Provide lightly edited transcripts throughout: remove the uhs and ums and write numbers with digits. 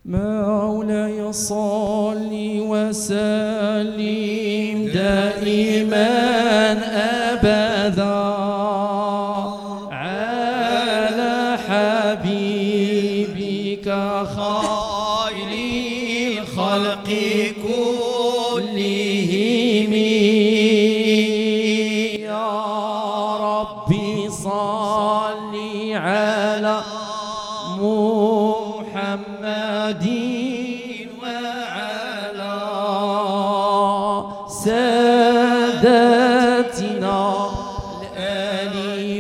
مولاي صل وسلم دائما أبدا على حبيبك خير الخلق كلهم يا ربي صل على محمد وعلى سادتنا الآل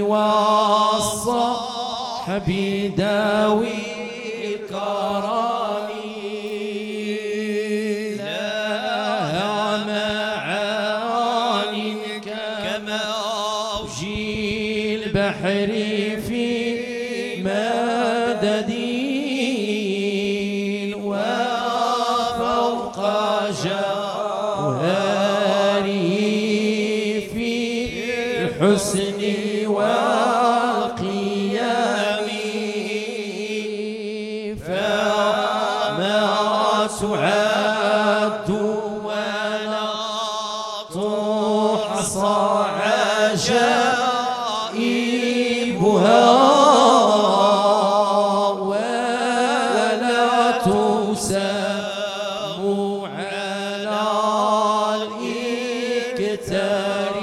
والصحب ذوي الكرم لها معاني كموج البحر في مدد وفوق جوهره في الحسن والقيام فما تعد ولا تحصى عجائبها تسام على الإكتار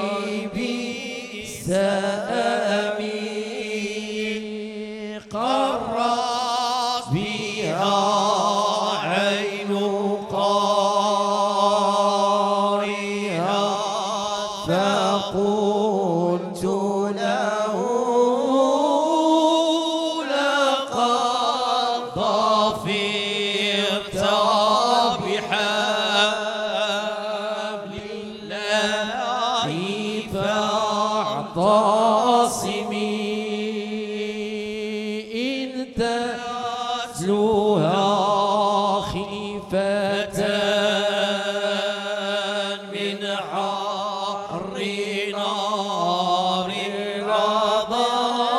بالسام قرت بها عين قارئها فقلت له لقد ضفرت بحبل الله فاعتصمي إن تتلوها خيفة من حر نار الرضا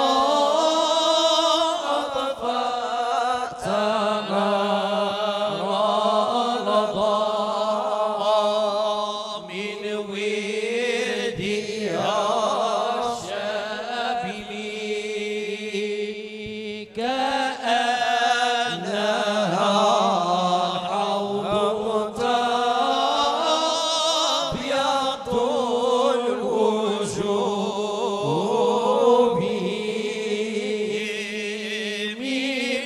أطفأت نار من وردها الشابلي كأنها حوض تبيض الوجوه من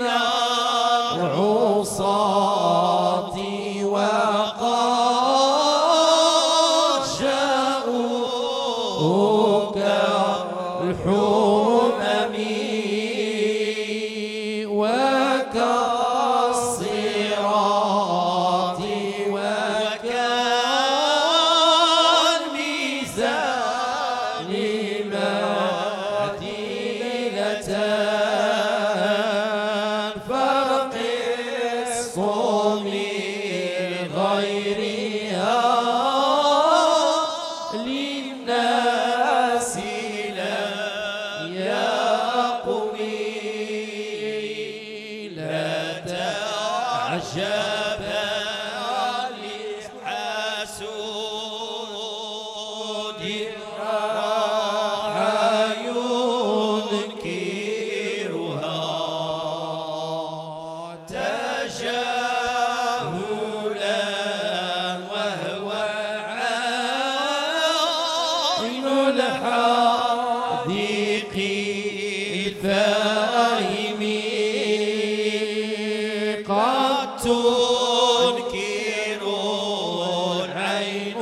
العصاة وقد جاءوك الحمم وكالصراط وكالميزان مدينتان فقس من غيرها للناس لا يقوي لا تعجب لحسود راح ينكرها تجاهلا وهو عين الحديق الفاهم قد تنكر العين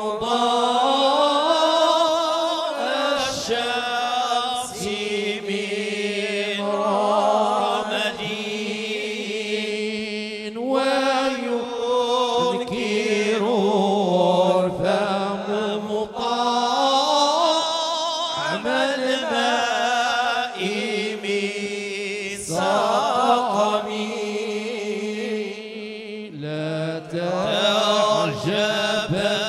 ضوء الشمس من رمد وينكر الفم مطعم الماء من سقم لا تعجب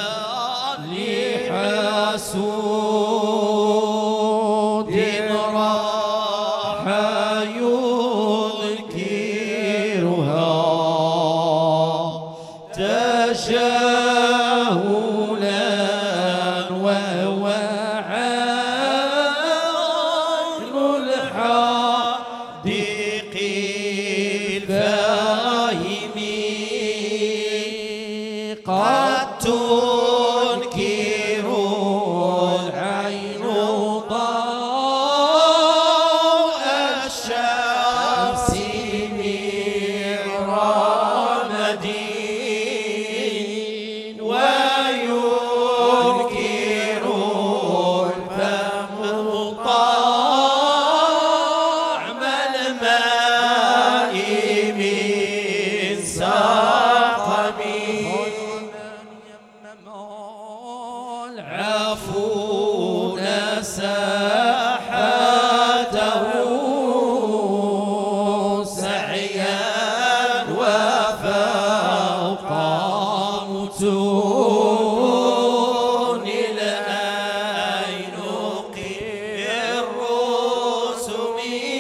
لحسود راح ينكرها الماء من سقم العفو ساحته سعيا وفوق متون الأينق الرسم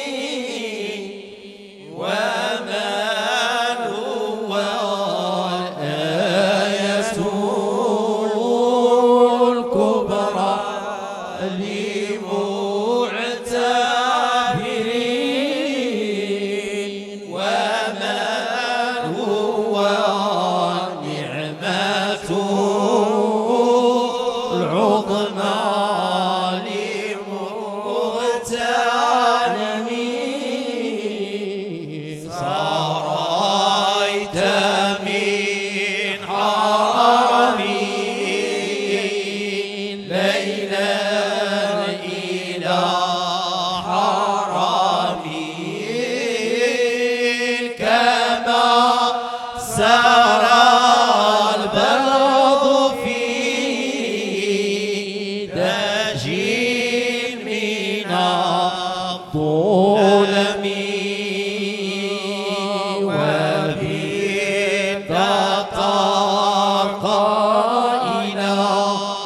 ومن هو الآية الكبرى لمعتبرين ومن هو نعمة العظمى لمغتنمين صاريت من حرمين ليلا إلى حرمين كما سرى البلد في داج من الظلم قائلا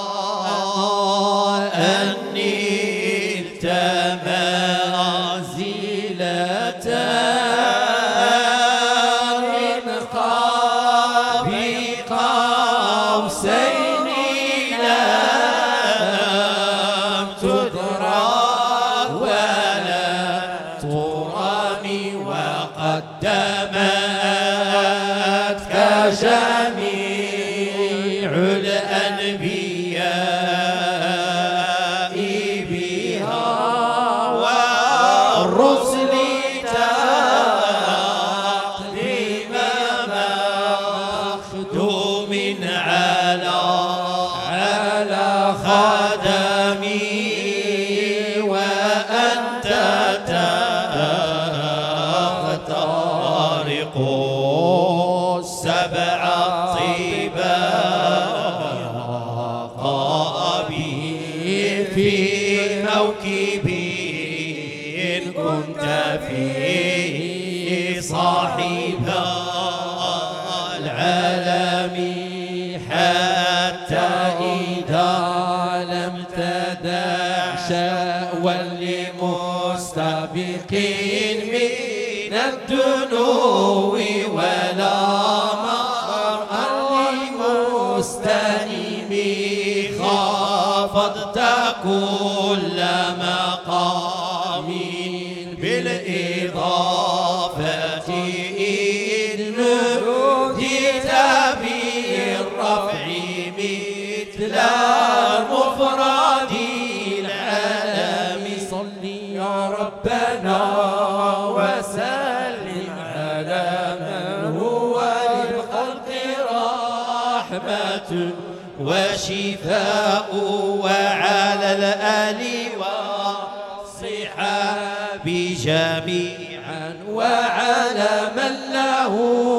أني منزلة من قاب قوسين لم تدرك ولا ترمي وقدمتك جميع الأنبياء بها والرسل تقديم مخدوم على خدمي وأنت تخترق السبع الطباق في موكب كنت فيه صاحب العالم حتى إذا لم تدع شأوا لمستبق من الدنو ولا مرأى لمستنم خافضت كل مقام بالإضافة إذ نوديت بالرفع مثل المفرد العالم صل يا ربنا وسلم على من هو للخلق رحمة وشفاء وعلى الآل والصحاب جميعا وعلى من له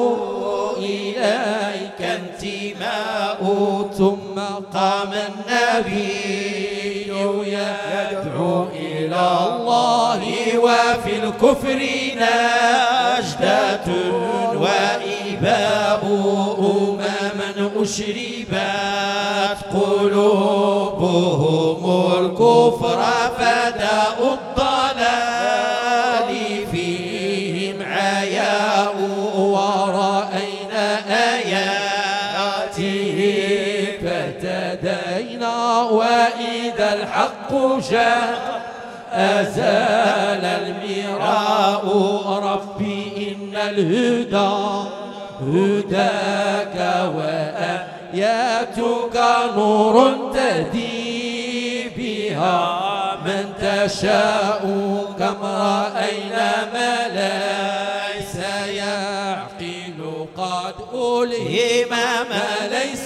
إليك انتماء ثم قام النبي يدعو إلى الله وفي الكفر نجدة وإباء أمما أشربت قلوبهم الكفر فداء الضلال فيهم عياء ورأينا آياته فاهتدينا وإذا الحق جاء أزال المراء ربي إن الهدى هداك وآياتك نور تهدي بها من تشاء كما رأينا ما ليس يعقل قد ألهم ما ليس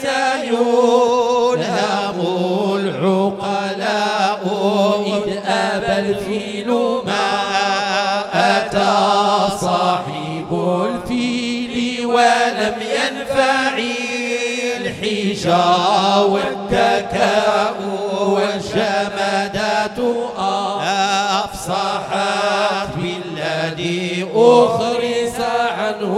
يلهم العقلاء إذ أبى الفيل ما أتى لم ينفع الحجا والدكاء والجمادات أفصحت بالذي أخرس عنه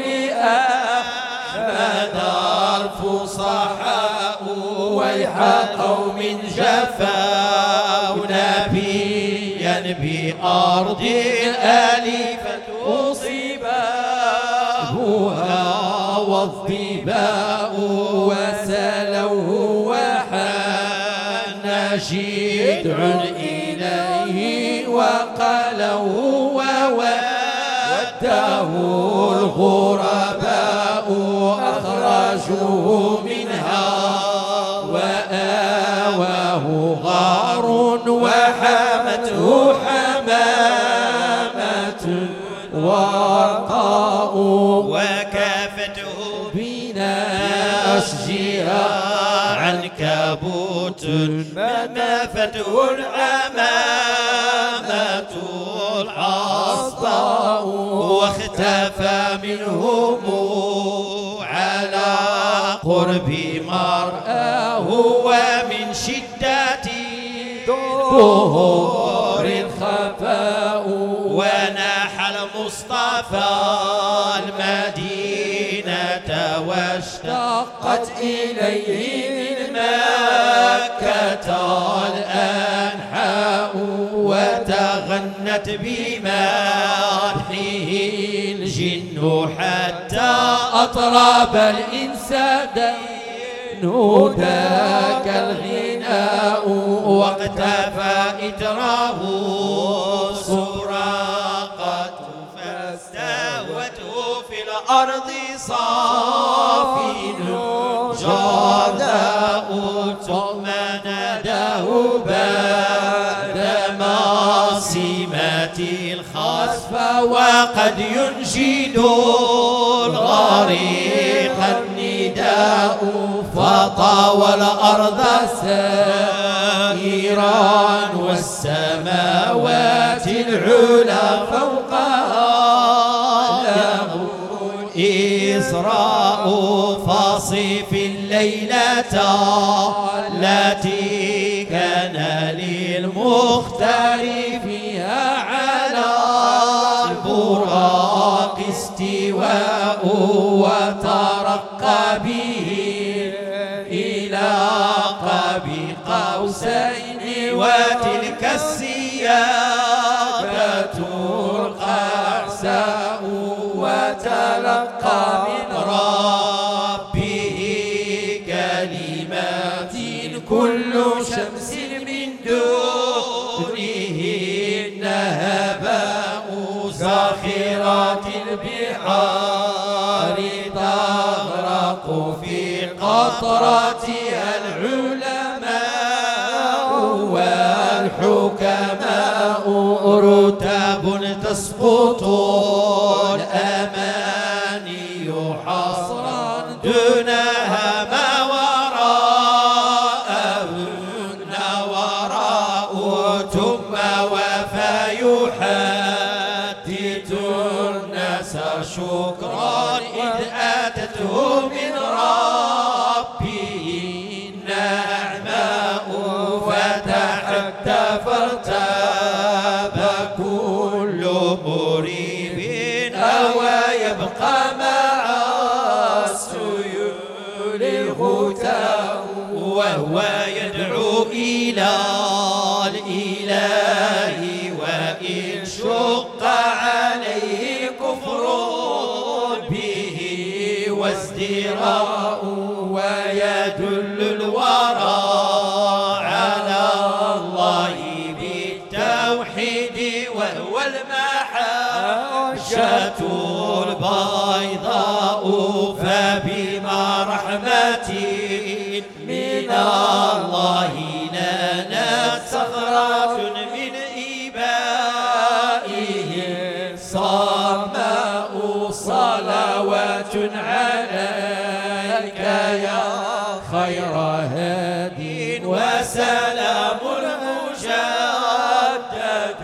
لأحمد الفصحاء ويح قوم جفاء نبيا بأرض الآلفة صبابها والظباء وسلوه وحان جدع إليه وقالوا ووده الغرباء أخرجوه منها وآواه غار وحمته حمامة ورقاء وكافته بنا أشجار عنكبوت منافته العمامة الحصباء واختفى منهم على قرب مرآه ومن شدة ظهور الخفاء وناح المصطفى المدينة واشتقت إليه من مكة الأنحاء وتغنت بمدحه الجن حتى أطرب الإنسان ذاك الغناء واقتفى إتراه سراقة فاستهوته في الأرض صافي جرداء ثم ناداه بعد مصيمة الخسف وقد ينشد الغريق النداء فطاوى الأرض سائرا والسماوات العلى فوقها له إسراء فصف الليلة التي كان للمختار فيها على البراق استواء وترقى به إلى قاب قوسين وتلك السيادة القعساء وتلقى من ربه كلمات كل شمس من دونه النهباء زاخرات البحار تغرق في قطراتها العلماء والحكماء رتاب تسقط الأماني حصرا دونها ما وراءهن وراء ثم وفى يحدث الناس شكرا إذ آتته من ربه النعماء فتحدى فارتاب كل مريب أو يبقى مع السيول الغتاء وهو يدعو إلى الإله وإن شق عليه كفر به وازدراء ويدل الورى على الله بالتوحيد وهو المحجة البيضاء فبما رحمة من الله نالت صخرة من إبائه صماء صلوات عليك يا خير هاد وسلام مجدد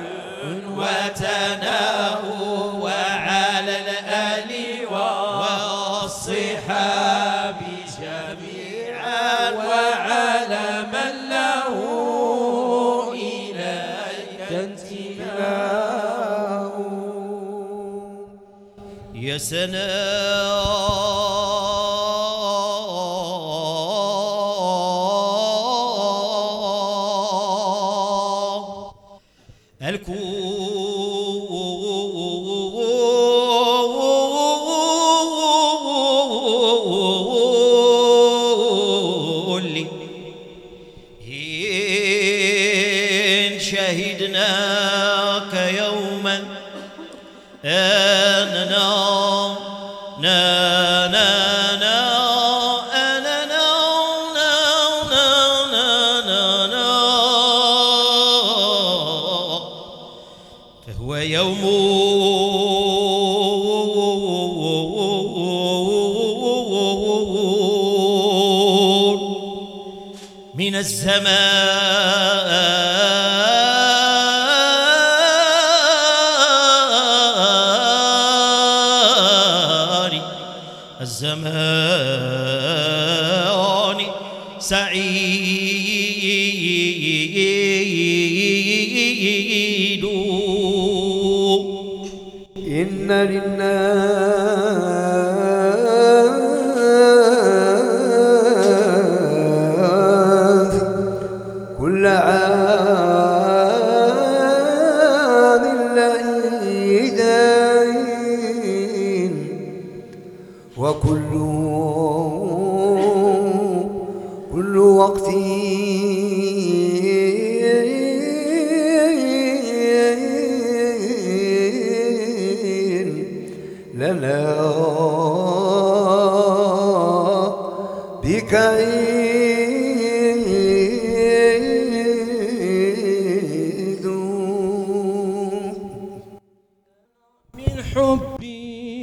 وتناء وعلى الآل والصحب يا سنة الكل إن شهدناك يوما أننا فهو يوم من الزمان سعيد. إن للناس كل عام لعيدين وكل وقت لنا بك عيد من حبي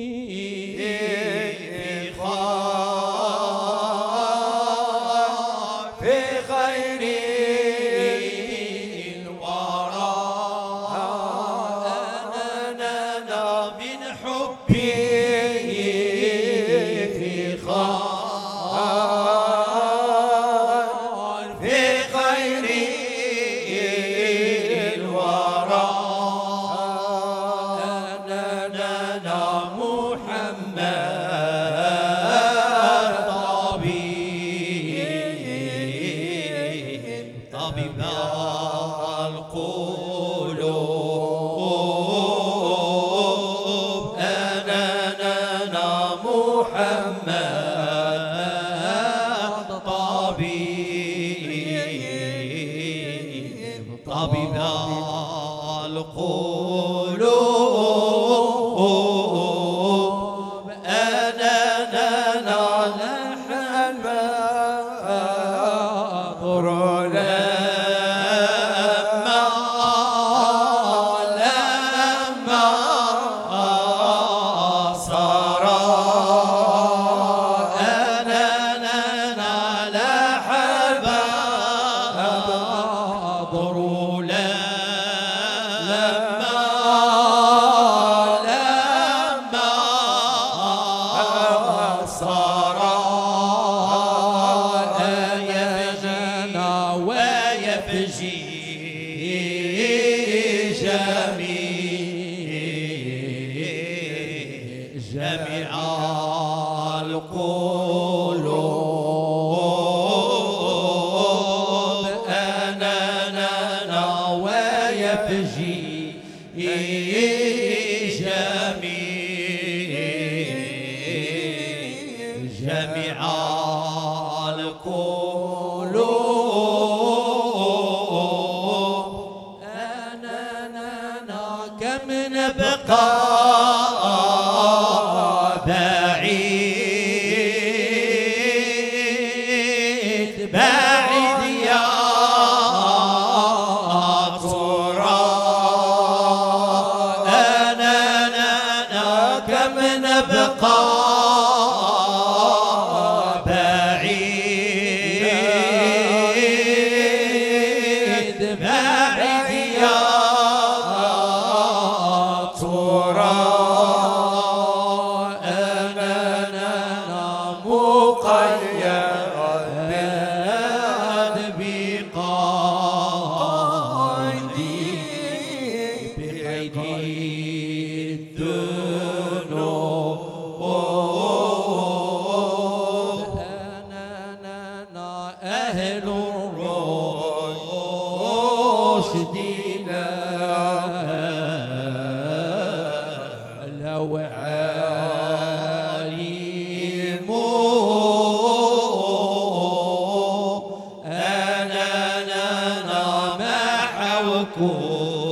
في خير الورى أننا من حبي في خير الورى أننا محمد طبيب القلوب أننا محمد طبيب القلوب أننا نحن جميع القلوب أننا ويفجي جميع القلوب أننا كم نبقى بعيد يا ترى أننا كم نبقى بعيد يا ترى أننا مقيد بقيد الذنوب وعليم أننا محوكم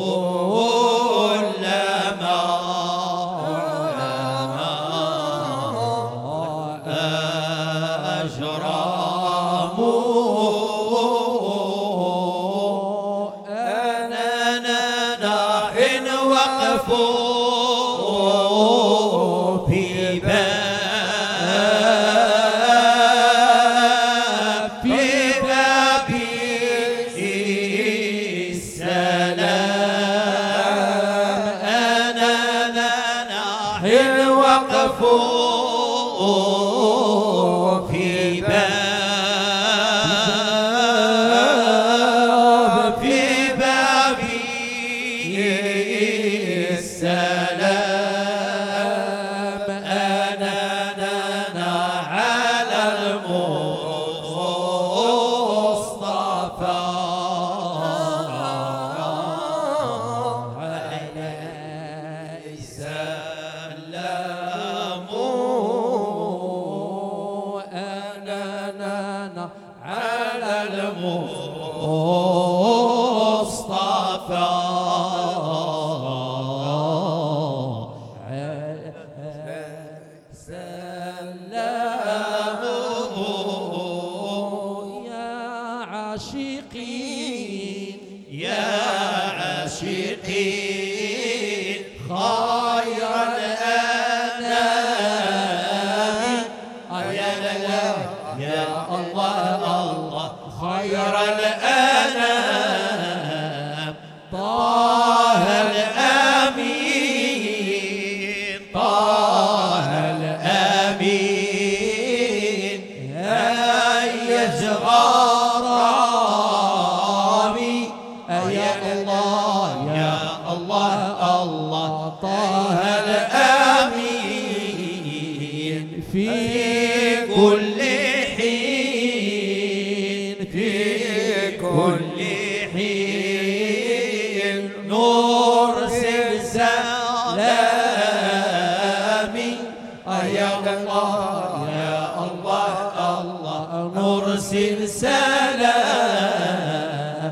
سلام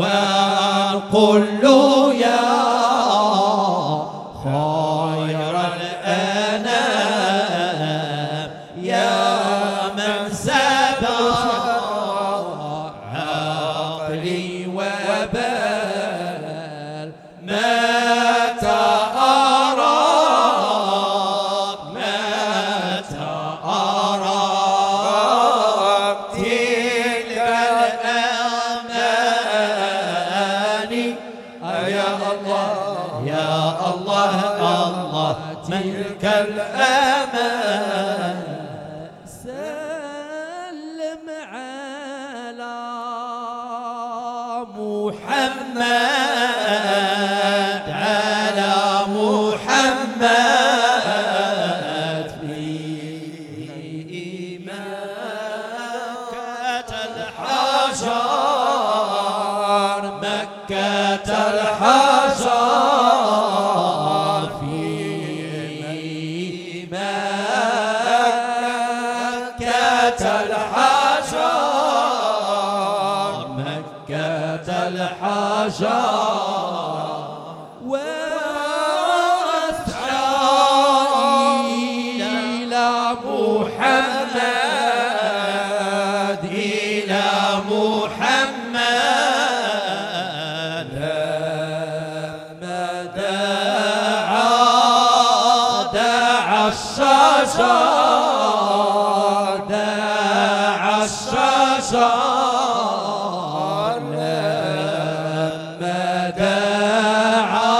وقل له يا خير الأنام يا من سبق عقلي وبال متى أراك متى أراك تلك الأماني يا الله يا الله الله تلك الأمان سلم على محمد على محمد في مكة الحجر مكة الحجر في مكة الحجر مكة الحجر واسعى إلى محمد إلى محمد لما دعا الشجر دعا الشجر لما دعا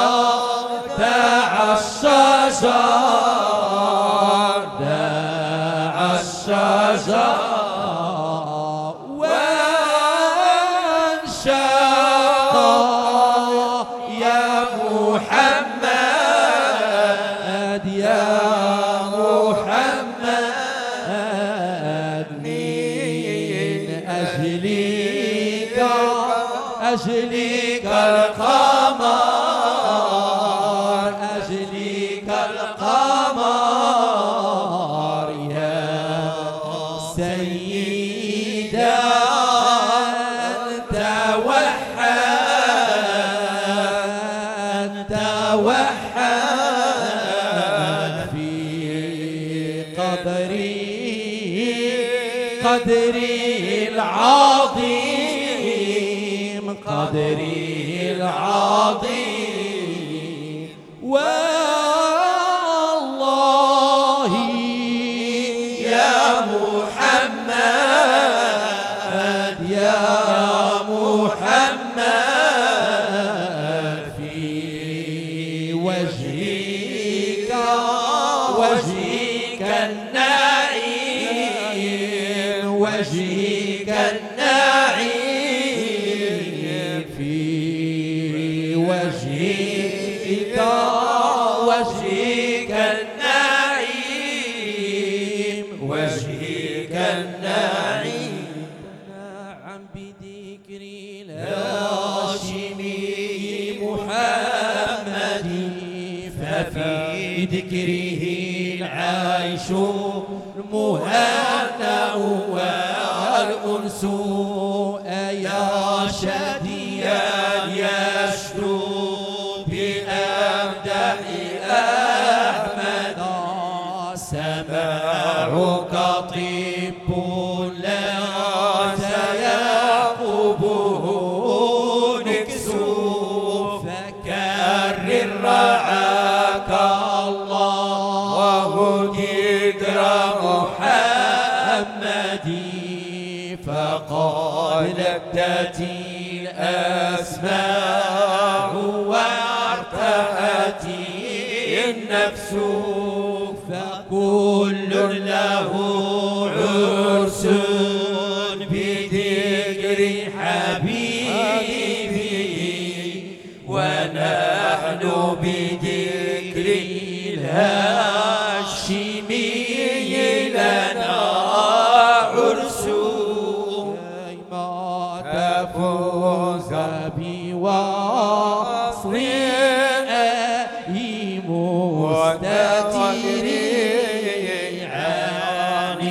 الشجر دعا الشجر وانشق يا محمد يا محمد من أجلك القمر أجلك كالقمر يا سيدا توحد في قدري العظيم والله يا محمد في وجهك النعيم في وجهك النعيم نعم بذكر الهاشمي محمد ففي ذكره العيش المهنأ والأنس يا شاديا يشدو بأمدح أحمد سماعك طب ليس يعقبه نكس فكرر رعاك الله ذكر محمد فقالت تأتي الأسماع وارتأت النفس فكل له عرس بذكر حبيبه ونحن بذكر الهاشمي لنا عرس ما تفوز بوصل مستتر عن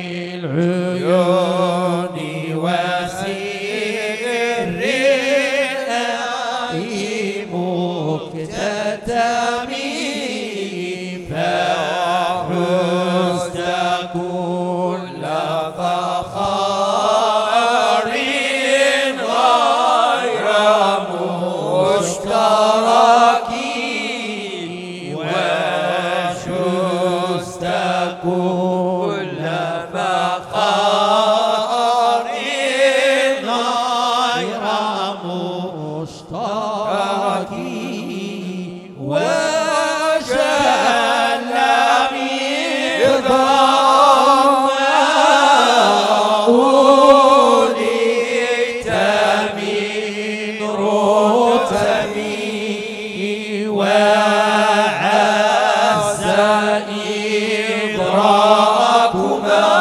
العيون وسر مكتتم فحزت كل فخار غير مشترك وشزت كل فخار غير مشترك وجل مرضاه وليت من رتبي وعز إدراكما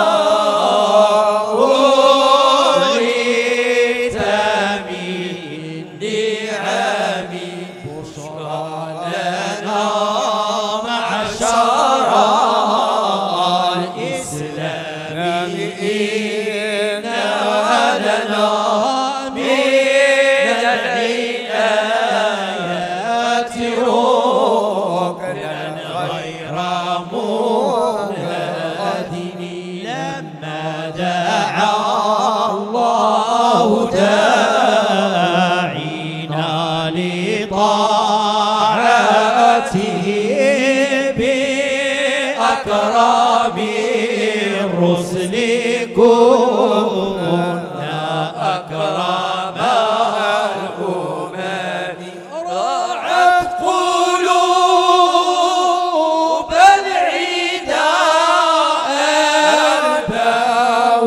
وليت من نعمي بشرى لنا معشر الإسلام إن لنا من الآيات ركنا غير منهدم لما دعا الله داعينا لطاعته بأكرم الرسل كنا أكرم الأمم رعت قلوب العدا أرباه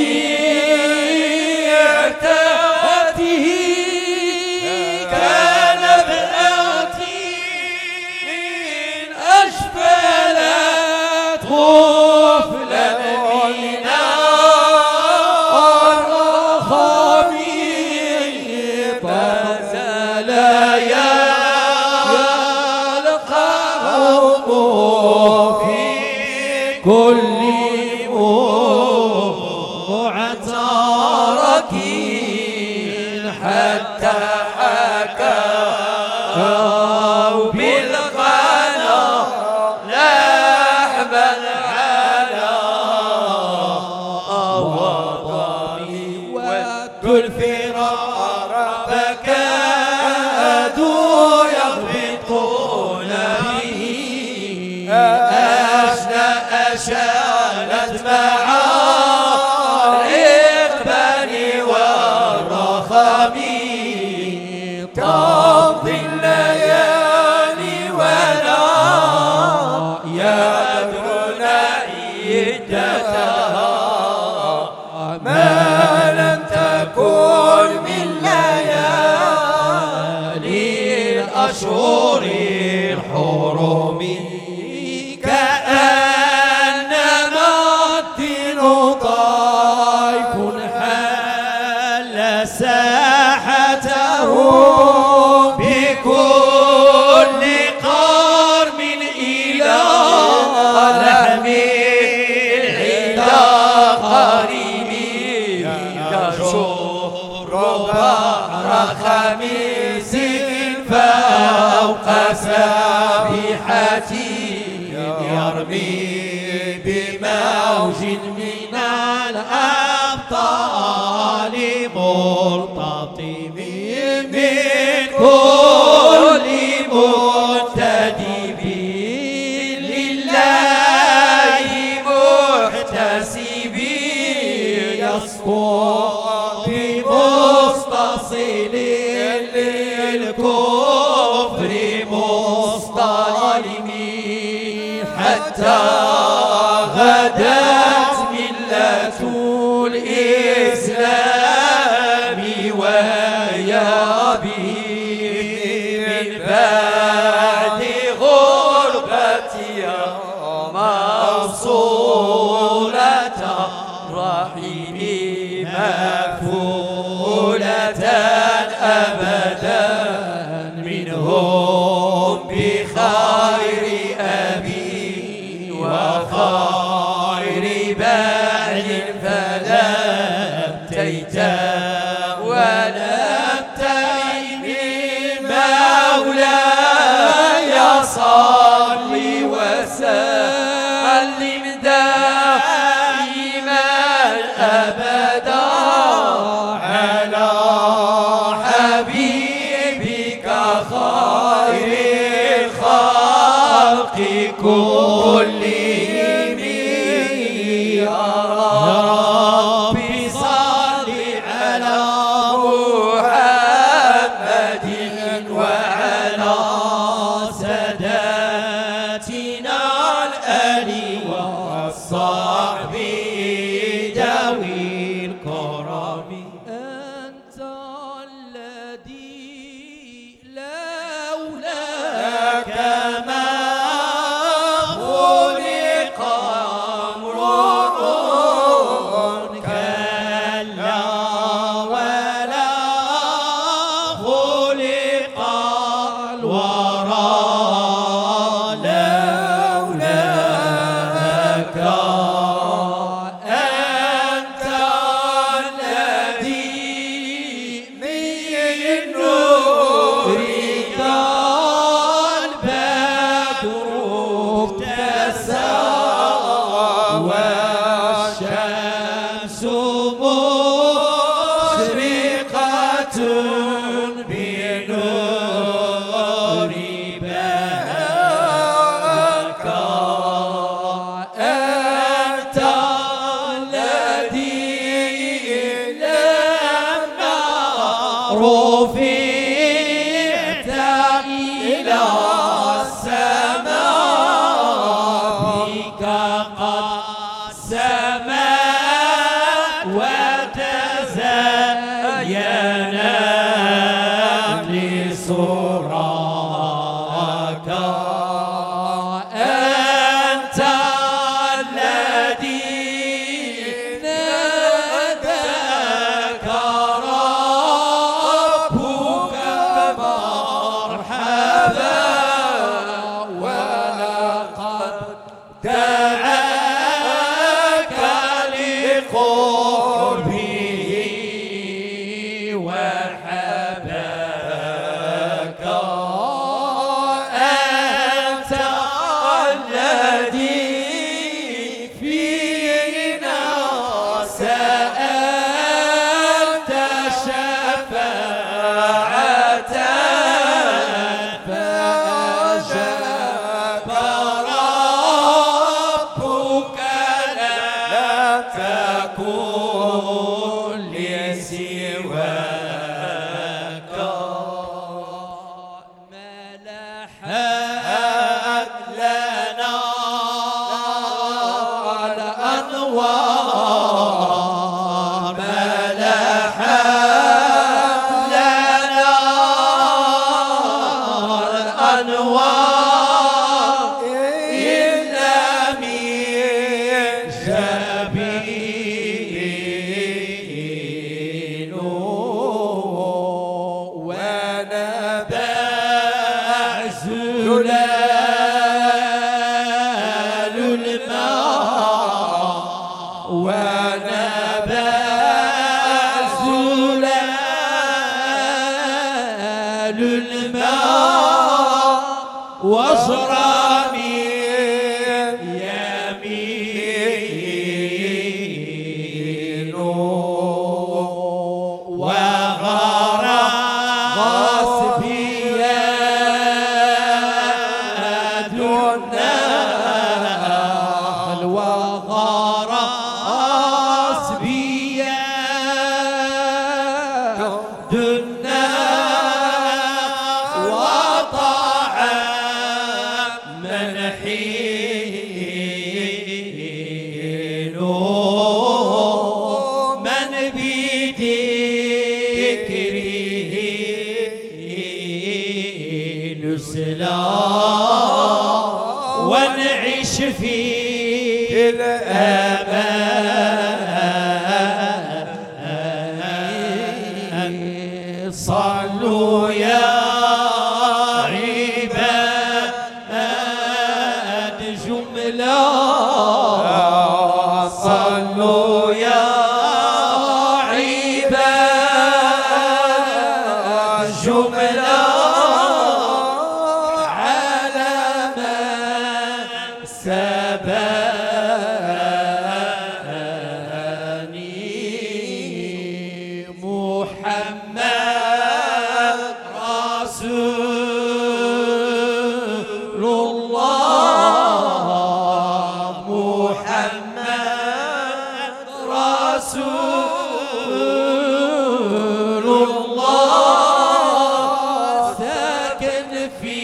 بعتاته كان ابنتي من أشفلت غفلا من الرخام فزال يا القوم كل معتركين حتى حكوا بالغنى لحم العلا وضمي ودوا الفرار فكادوا يهبطون به أشالت معارق بني والرخم تمضي الليالي ولا يدرون عدتها ما لم تكن من ليالي الأشهر الحرم كأنما الدين ضيف حل ساحته بكل قرم إلى لحم العلا قريب يشر بحر خميس فوق سابحتي يرمي بموج من الأبطال مرتطم من كل منتدب لله محتسب يصفو بمستصل للكفر مصطلم حتى غدت ملة الإسلام وهي به من بعد غربتها موصولة الرحم مكفولة أبدا منهم بخير أبي وخير بعد فلم تيتم ولم تئن مولاي صل وسلم دائما أبدا على حبيبك خير الخلق كلهم يا ربي صل على محمد وعلى ساداتنا الآل والصحب ذوي الكرم أنت الذي لولاك ما خلق امرؤ كلا ولا خلق الورى لولاك أنت الذي من نورك البدر ابتسم والشمس مشرقة بنور بهاك أنت الذي لما رفعت إلى السماء بك قد سمت وتزينت لسراك أنت الذي ناداك ربك مرحبا ولقد دعاك وغرس بيا دنا وطعم من حين من بذكره نسلم ونعيش في الأمان صلوا يا عباد جملة صلوا يا عباد جملة على من سباني محمد رسول الله محمد رسول الله ساكن في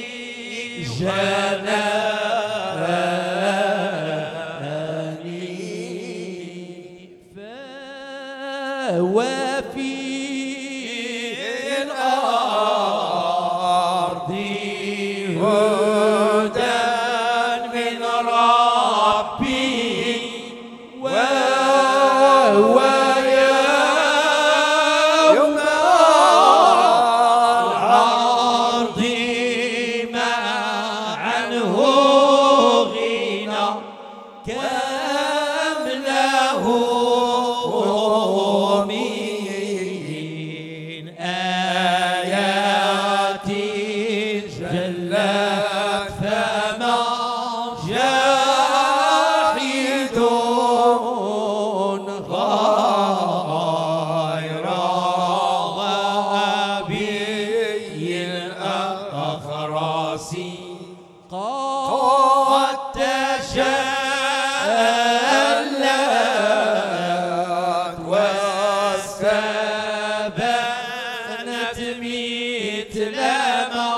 جناني وفي الأرض هدى من ربي وهو يوم العرض ما عنه غنى كم له من آيات جلت فما جاحد غير غبي الأخرس قد تجلت واستبانت مثل ما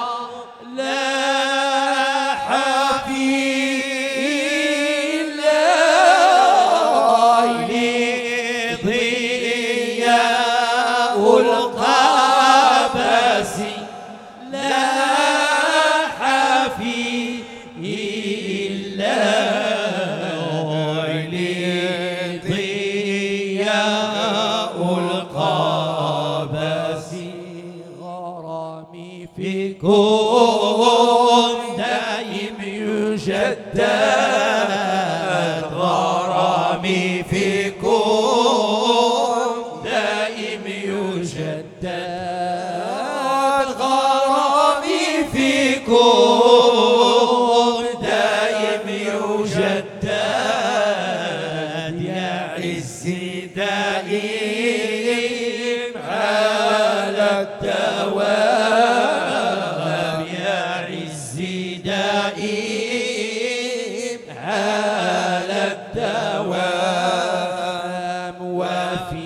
لاح في الليل ضياء القبس لاح في الليل ضياء القبس غرامي فيكم دائم يجدد غرامي فيكم دائم يجدد غرامي فيكم دائم يجدد يا عزي دائم على الدوام يا عزي دائم على الدوام وفي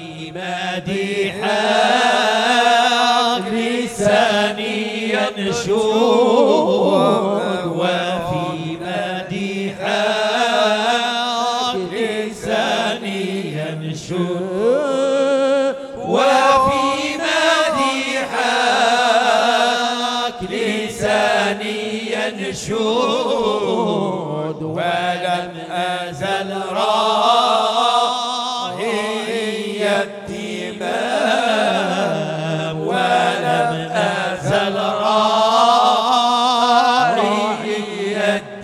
مديحك لساني ينشد وفي مديحك لساني ينشد وفي مديحك لساني ينشد ولم أزل راعي التمام ولم أزل راعي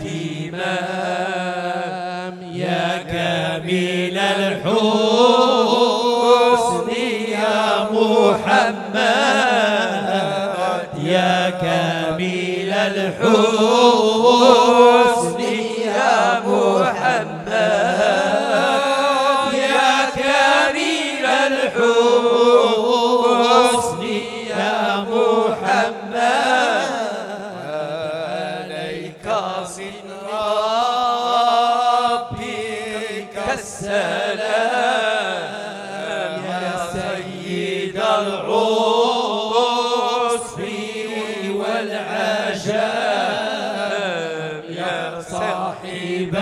التمام يا كامل الحسن يا محمد يا كامل الحسن يا محمد يا كامل الحسن يا محمد عليك صلى السلام يا سيد العسر والعجاب يا صاحب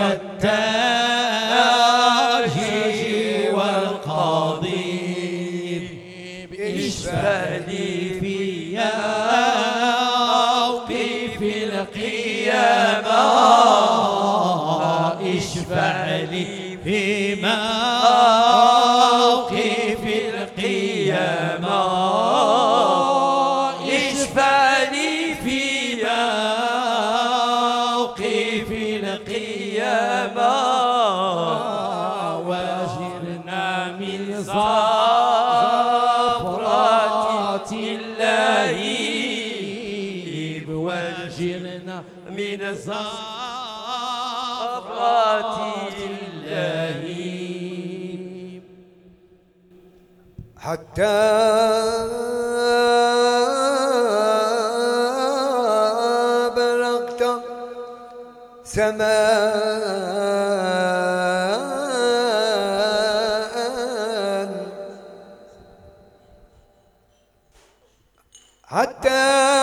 التاج والقضيب اشفع لي في موقف القيامة اشفع لي في موقف القيامة اشفع لي في موقف القيامة واجرنا من زفرات اللهيب واجرنا من زفرات اللهيب حتى بلغت سماء حتى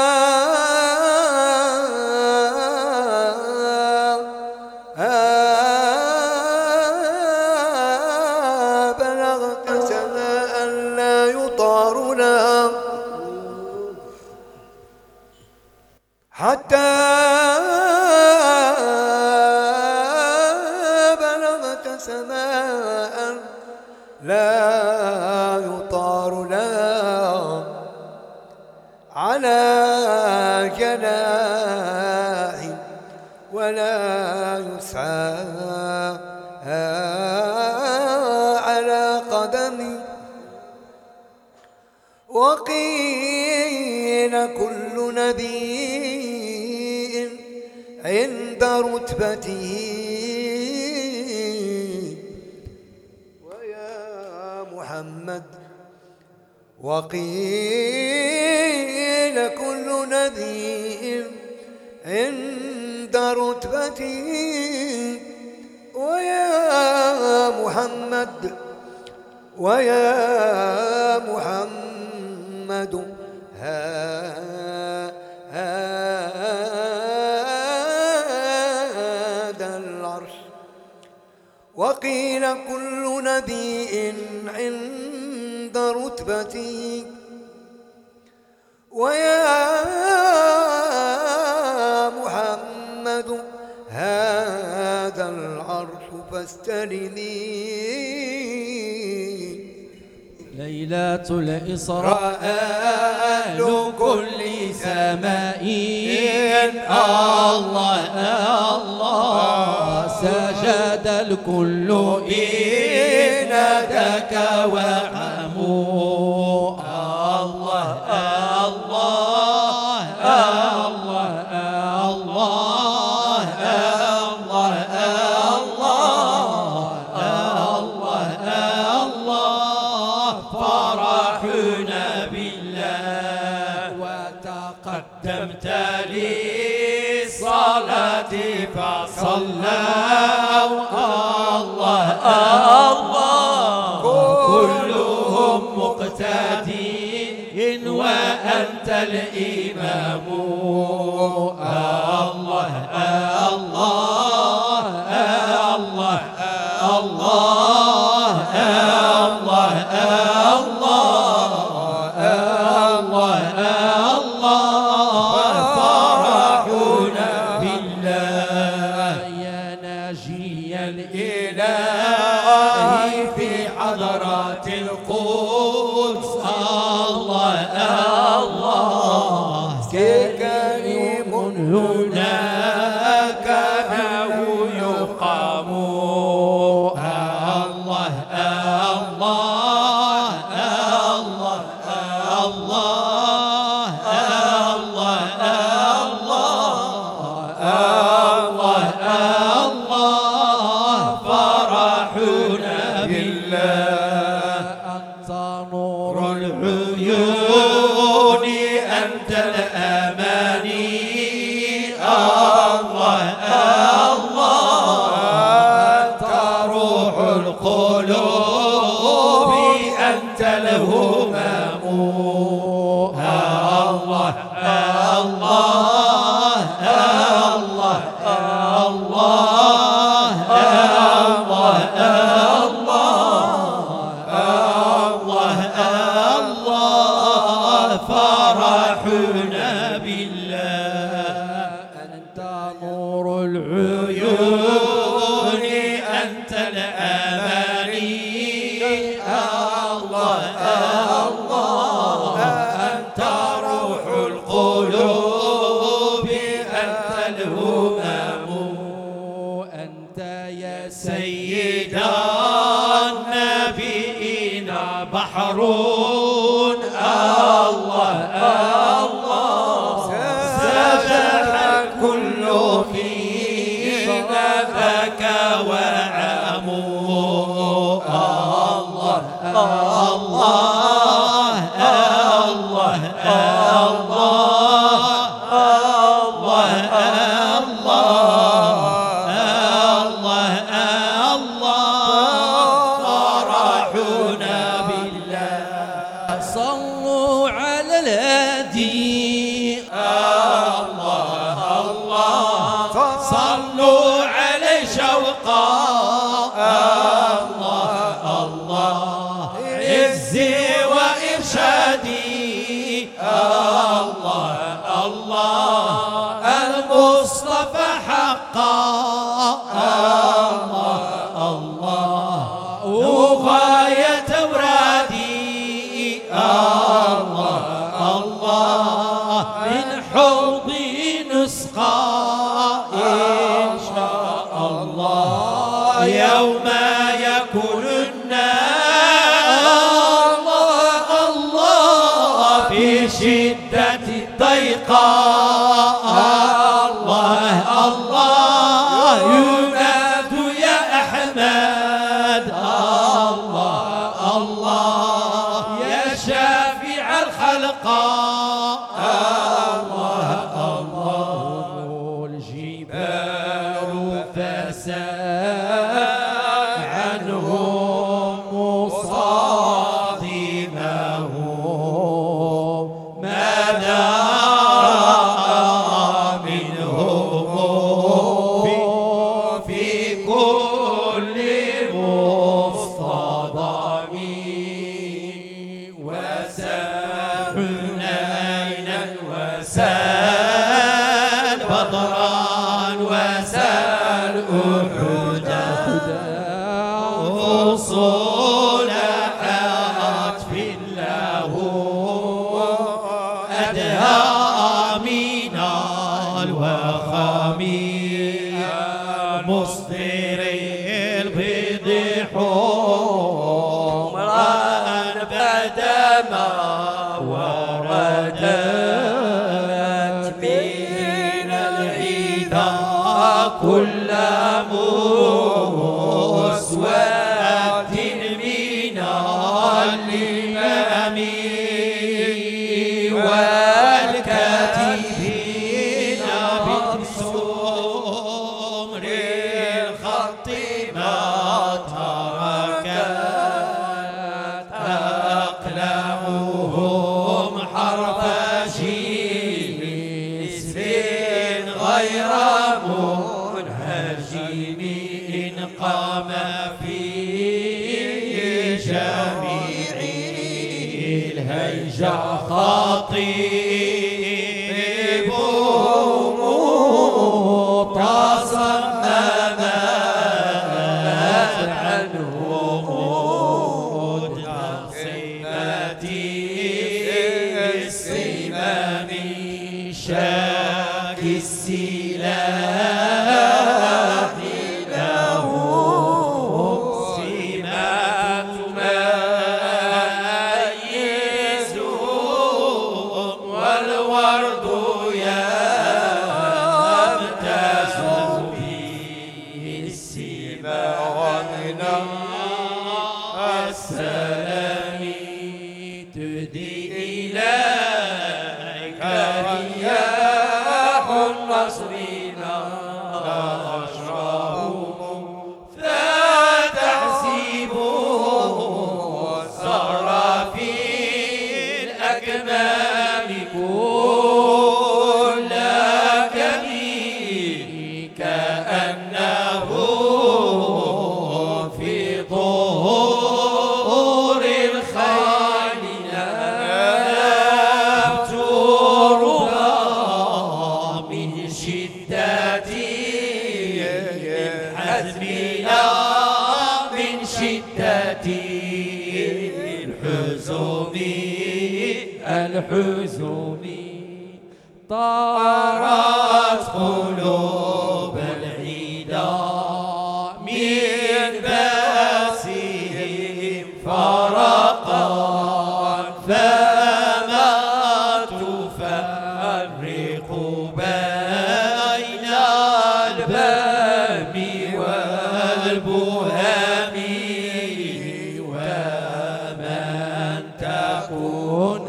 بلغت سماء لا يطار لها حتى بلغت سماء لا يطار لها على جناح ولا يسعى على قدم وقيل كل نبي عند رتبته ويا محمد وقيل كل نبي عند رتبته ويا محمد ويا محمد هذا العرش وقيل كل نبي عند رتبته ويا محمد هذا العرش فاستلمي ليلة الإسراء كل سماء الله الله سجد الكل إن ناداك وعموا الله الله الله الله الله فرحنا بالله وتقدمت للصلاة فصلوا الله الله كلهم مقتدين وأنت الإمام الله الله الله الله فرحنا بالله يا ناجي الإله في حضرات القدس الله الله كريم هناك له يقام الله الله الله الله الله الله فرح فرحنا بالله أنت نور العيون أنت الأماني الله الله أنت روح القلوب أنت الهمم أنت يا سيد النبيين بحر صلوا على الهدي الله الله صلوا عليه شوقا الله الله عزي وإرشادي الله الله المصطفى حقا الله الله وغاية أورادي الله الله من حوضي نسقى إن شاء الله يوم يكون النار الله في شدة الضيقاء الله الله يناد يا أحمد الله الله يا شافع الخلق الله الله الجبال فساء عنهم مصادمهم ماذا منهم في كل مصطدم وسال حنينا وسال بدرا وسال أحدا أصول عطف له أدهى من الوخم مصدر البيض حمرا بدا ما وردت من العيدا كل مسود من الإمام والكاتبين بالسمر الخط ما تركت أقلامهم حرف جسر غير منهزم إن قام في جميع الهيجة خطيب تصمم عنهم متصمة السمام شاك السلاح لهم سمات تميزهم والورد يمتاز به أزمنا من شدة الحزن طارت قلوب العدا من باسهم فرقا فما تفرق بين البهم والبهم ومن تكون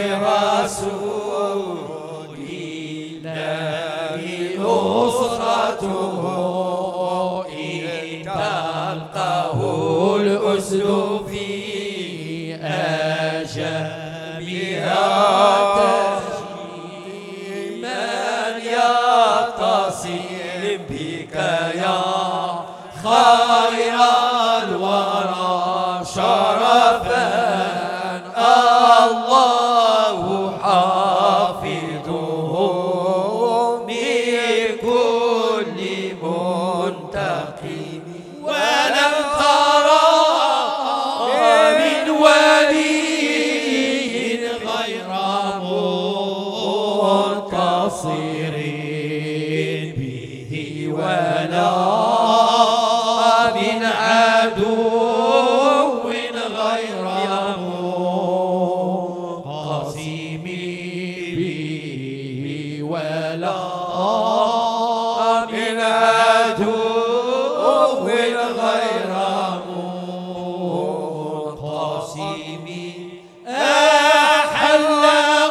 برسول الله نصرته إن تلقه الأسد في أجابها تجري من يتصل بك يا خير الورى شرفا الله حافظه من كل منتقم ولم ترى من ولي غير منتصر به ولا من عدو غير منقسم به ولا من عدو غير منقسم أحل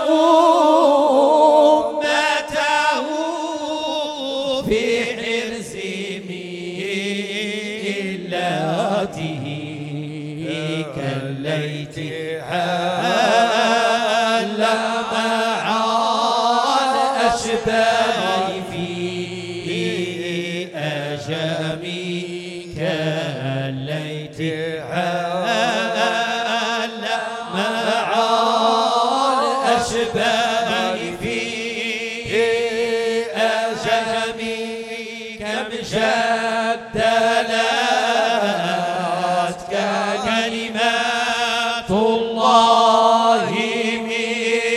أمته في حرز ملته كالليت حال مع الأشباه في أجامي كالليت حال مع الأشباه في أجامي كم جدلت كلمات الله من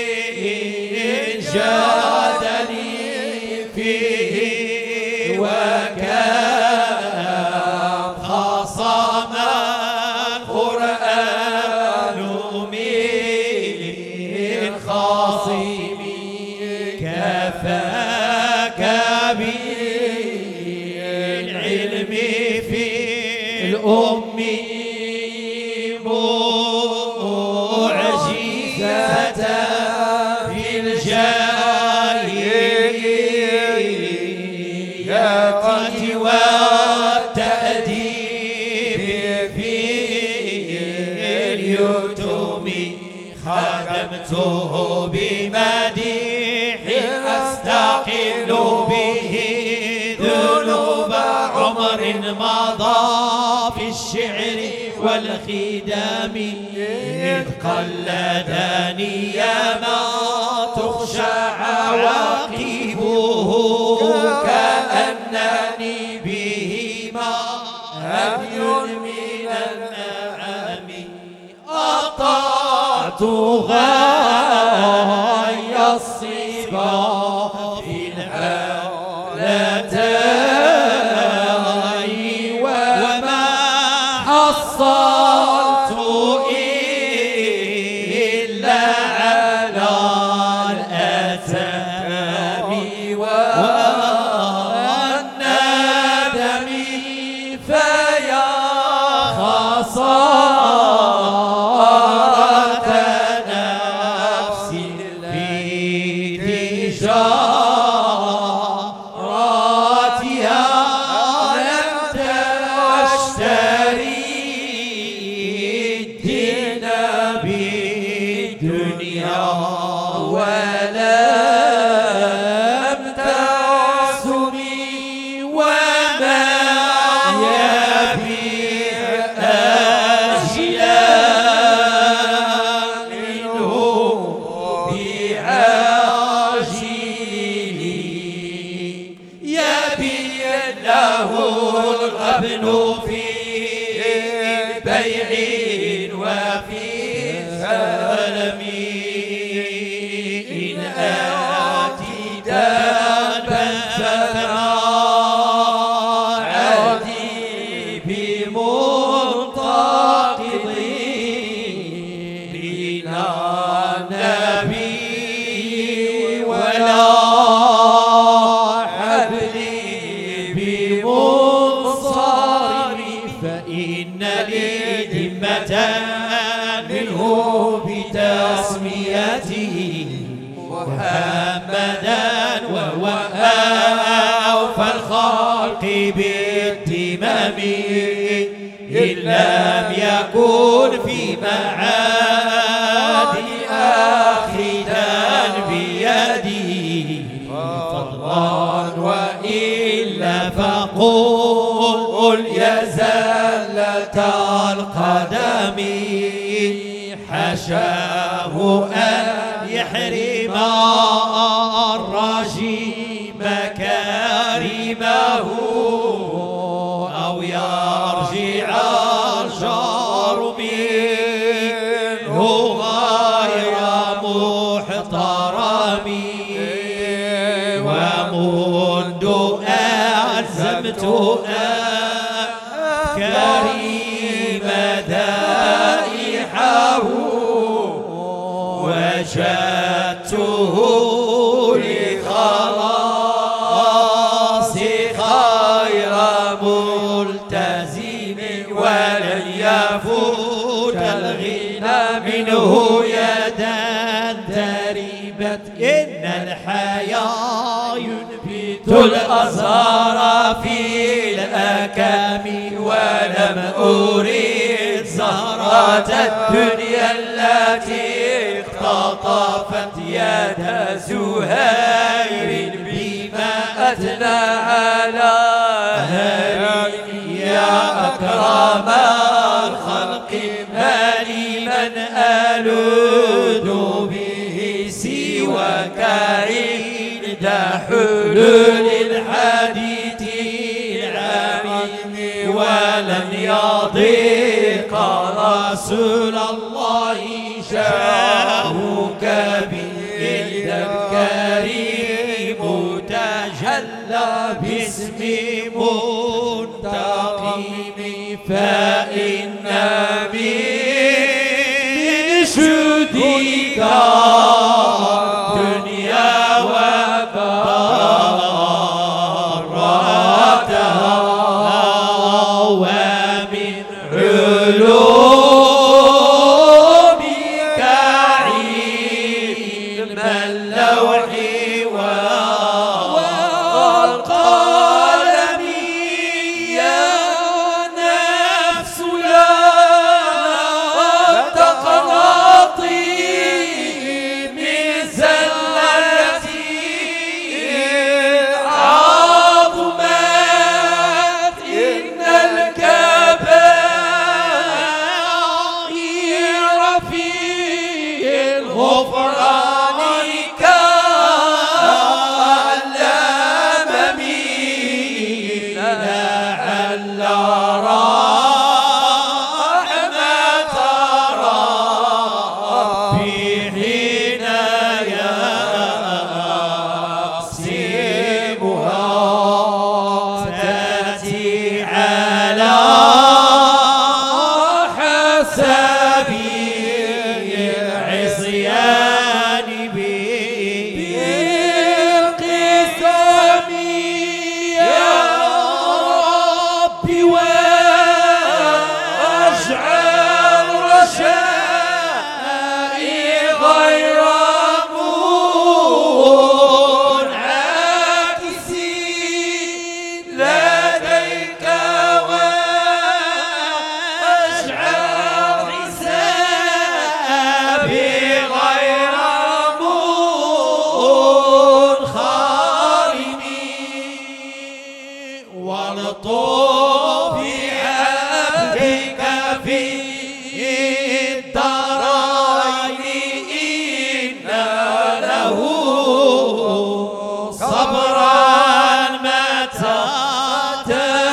جادني فيه وكم خصم القرآن من خاصم كفاك بالعلم في الأم معجزة في الجاهلية والتأديب في اليتم خدمته بمديح أستقل به ذنوب عمر مضى في الشعر والخدام إذ قلدني ما تخشى عواقبه كأنني بهما هدي من النعم أطعت غاية الصبا في الحالتين وما حصلت إلا على الآثام والندم فيا خسارتنا الغبن في بيع وفي سلم إن آتي دابا فما عهدي بمنتقض بنا نبي ولا حبلي بمنصرف فإن لي ذمة منه بتسميته محمدا وهو أوفى الخلق بالتمام إن لم يكن في معاد آخذا بيدي فضلا وإلا فقل يا زلة القدم حشاه أن يحرم الرجيم مكارمه أو يرجع الجار منه غير محترم ومنذ ألزمت أفكاري مدائحه وجدته لخلاص خير ملتزم ولن يفوت الغنى منه يدا تربت إن الحياة ينبت الأزهار في الأكام ولم أريد زهرة الدنيا التي اختطفت يد زهير بما أثنى على هذه يا أكرم الخلق ما لي من ألوذ به سواك عند حلول الحديث العميم ولن يضيق رسول الله شاهك بيد الكريم تجلى باسم منتقم فإن من شديك دنيا وبرتها ومن علومك علم اللوح والقلم يا نفس لا تقنطي من زلتي عظمت إن الكبائر في الغفران كالأمم لعل رحمة ربي حين يقسمها تأتي على حسب العصيان بالقسم يا ربي واجعل رشائي غير منعكسين لديك واجعل حسابي غير منخرم والطوف بعبدك في الدارين إن له صبرا متى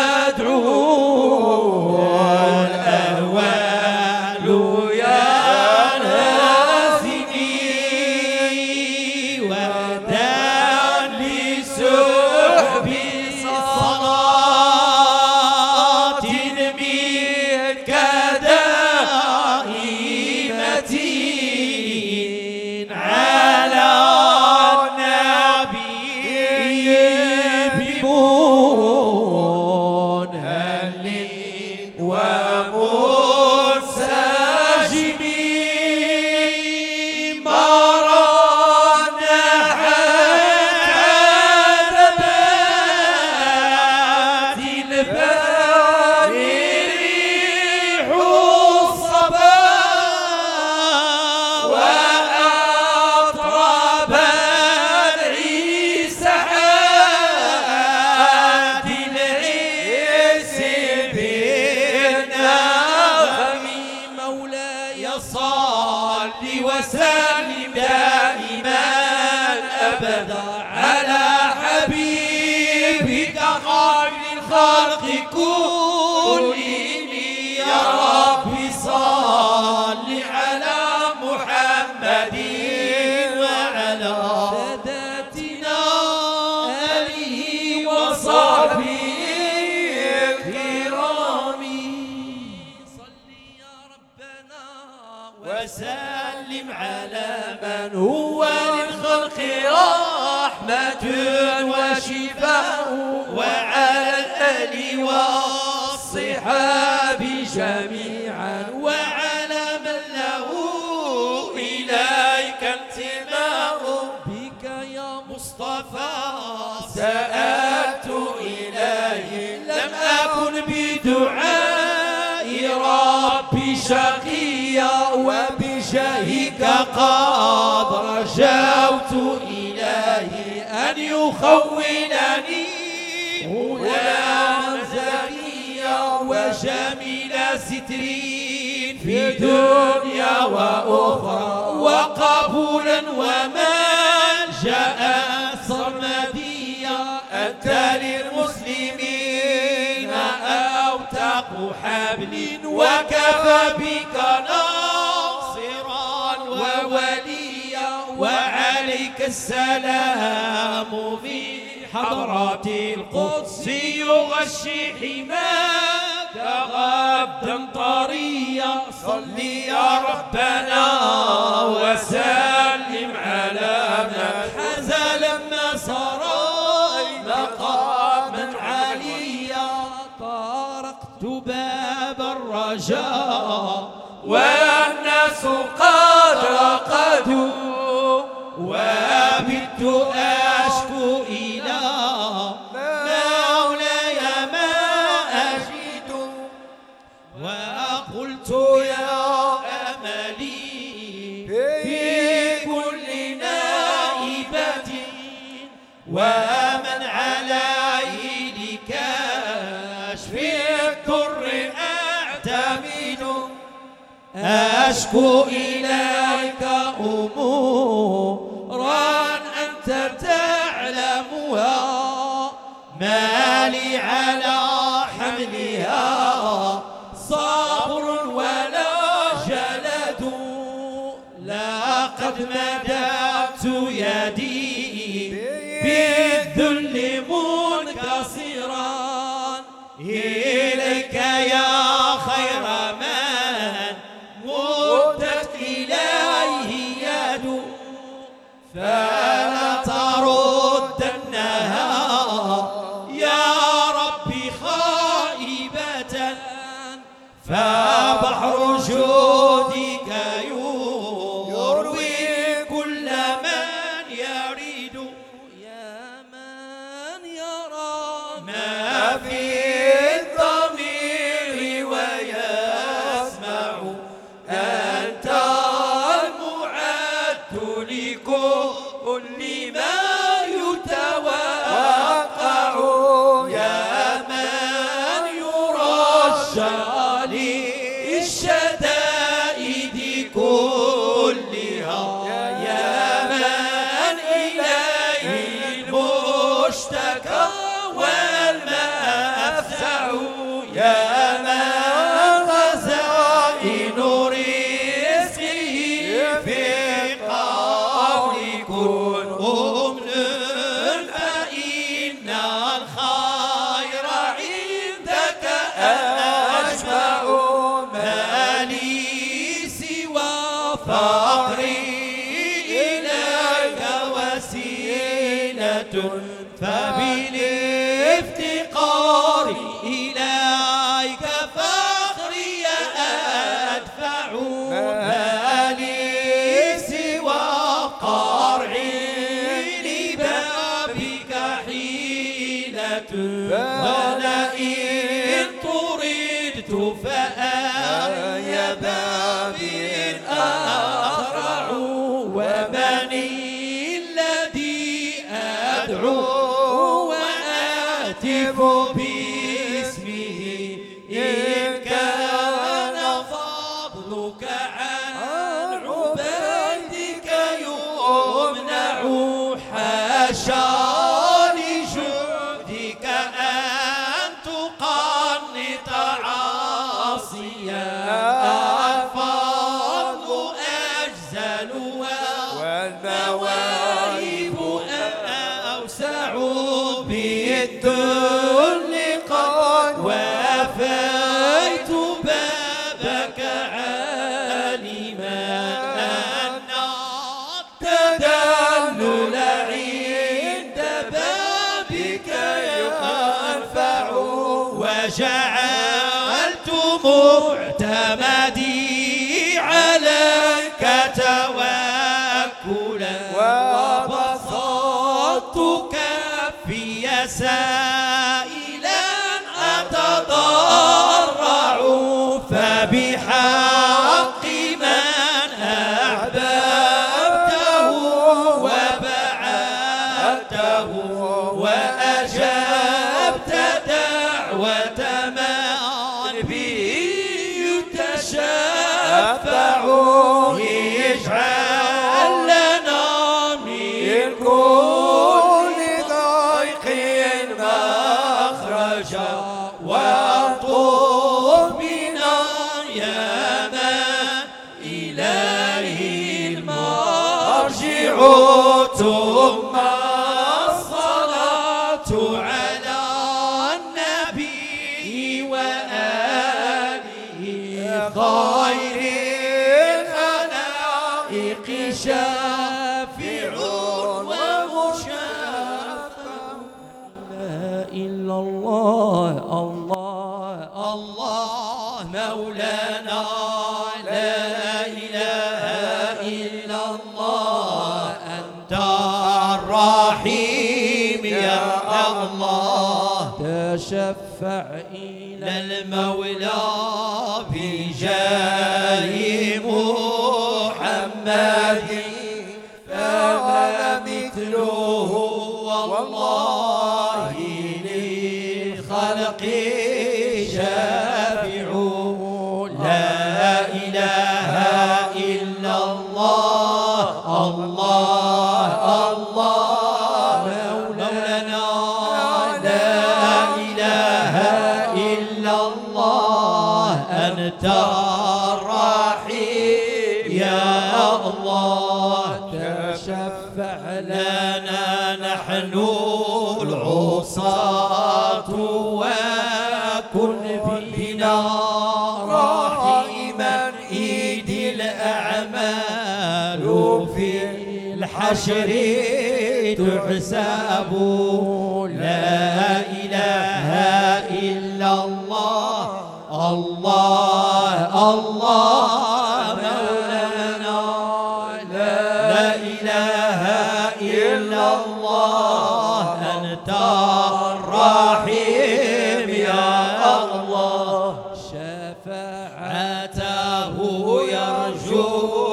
وسلم دائما أبدا على حبيبك خير الخلق كلهم يا رب صل على محمد وعلى ساداتنا آله وصحبه الكرام صل يا ربنا وسلم على من هو للخلق رحمة وشفاء وعلى الآل والصحاب جميعا وعلى من له إليك انتماء بك يا مصطفى سألت إليه لم أكن بدعاء ربي شقيا وبجاهك قد رجوت إليه أن يخولني غلاما زكيا وجميل سترين في دنيا وأخرى وقبولا وملجأ صمديا أنت للمسلمين أوثق حبل وكفى بك ناصرا ووليا وعليك السلام في حضرة القدس يغشي حماك غبدا طريا صل يا ربنا وسلم على من حز لما سرى مقاما عليا طرقت باب الرجاء والناس قد رقدوا وبت أشكو إلى مولاي ما أجد وقلت يا أملي في كل نائبة ومن عليه لكشف الضر أعتمد أشكو إليك أمورا أنت تعلمها ما لي على حملها صبر ولا جلد لقد مددت يدي بالذل منكسرا إليك يا خير من مدت إليه يد فلا تردنها يا ربي خائبة فبحر جودك يروي كل من يريد يا من يرى ما في الضمير ويسمع أنت المعد لكل ما يتوقع يا من يرشى للشدائد كلها يا من إليه المشتكى والمفزع يا من خزائن رزقه في قول كن أمن فإن الخير عندك أجمع ما لي سوى فقري إليك وسيلة فبالافتقار إليك الفضل أجزل والمواهب أوسع بالذل قد وافيت بابك عالما أن التدلل عند بابك ينفع وجعلت معتمدي عليك توكلا وبسطت كفي سائلا أتضرع فبحق من أحببته وبعثته وأجبت دعوة من به يتشفع اجعل لنا من كل ضيق مخرجا واطلب بنا يا من إليه المرجع ثم الصلاة على النبي وآله خير الخلائق شافع ومشفع لا إلا الله الله الله مولانا لا إله إلا الله أنت الرحيم يا الله تشفع إلى المولى بجاه محمد فما مثله والله للخلق شافع لا إله إلا الله الله الله مولانا لا إله إلا الله أنت الرحيم يا الله تشفع لنا نحن العصاة وكن بنا رحيما إيد الأعمال في الحشر تحسب لا إله إلا الله الله الله مولانا لا إله إلا الله أنت الرحيم يا الله شفاعته يرجو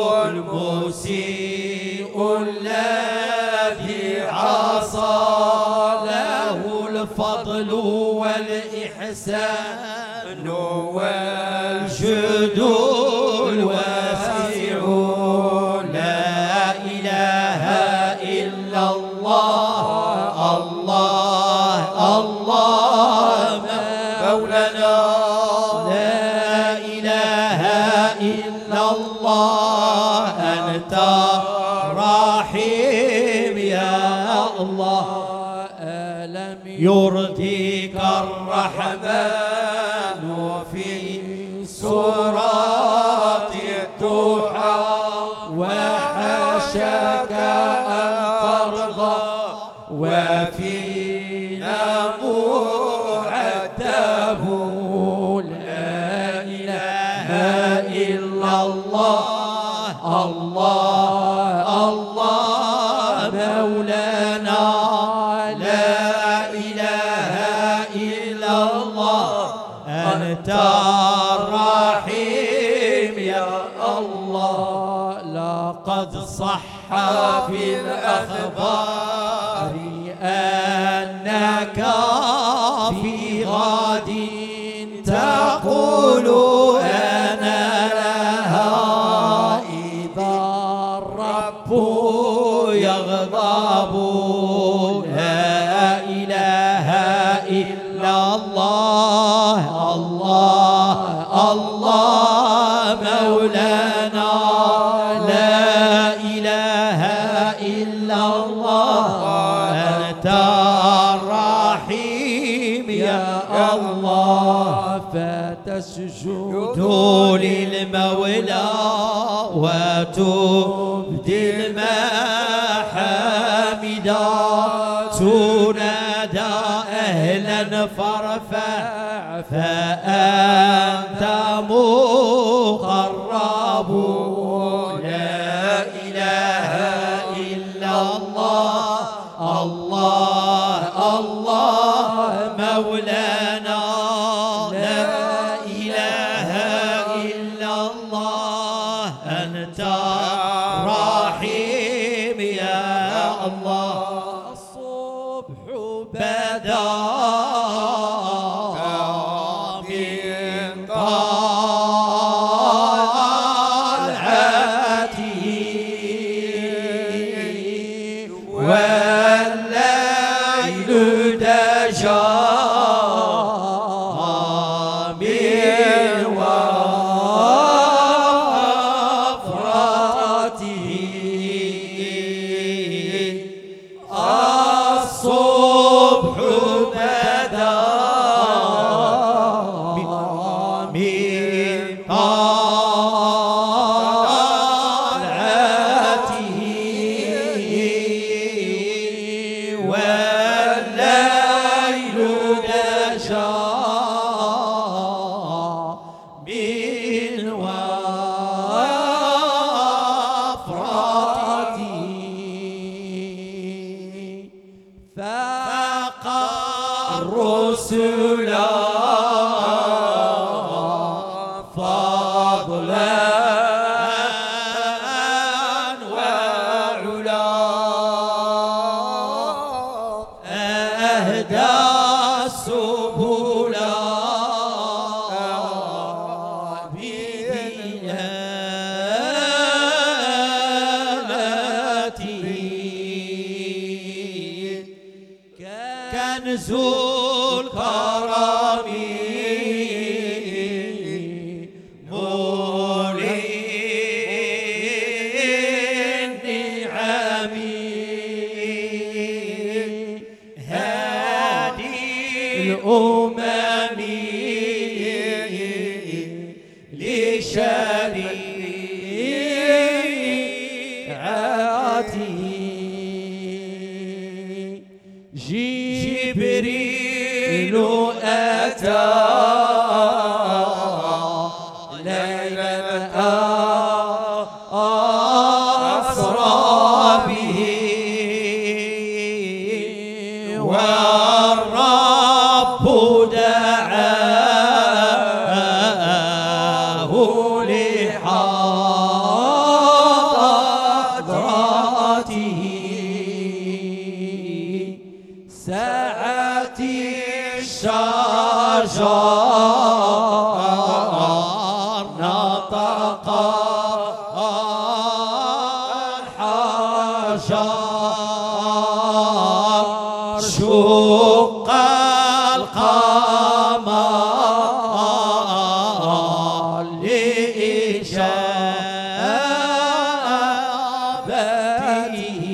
المسيء الذي عصى له الفضل والإحسان والجود الواسع لا إله إلا الله الله الله مولانا لا إله إلا الله أنت رحيم يا الله ألم يرضيك الرحمن في سورة الضحى وحاشاك أن ترضى وفينا معتب لا إله إلا الله الله الله مولانا لا إله إلا الله أنت الرحيم يا الله لقد صح في الأخبار أنك في غد تقول أنا لها إذا الرب يغضب لا إله إلا الله الله الله فتسجدوا للمولى وتبدي المحامدا تنادى أهلا فارفع فأنت مقرب لا إله إلا الله الله الله مولانا لا إله إلا الله أنت رحيم يا الله الصبح بدا من طلعته والليل دجا من وفرته الصبح بدا من طلعته والليل دجا من وفرته فاق الرسل فضلا وعلا أهدى السبل بديانته كنز الكرم مولي النعم هادي الأمم لشريعته جبريل أتى ليلا أسرى به والرب دعاه لحضرته ساعة الشجر نطق الحجر شق القمر لإجابته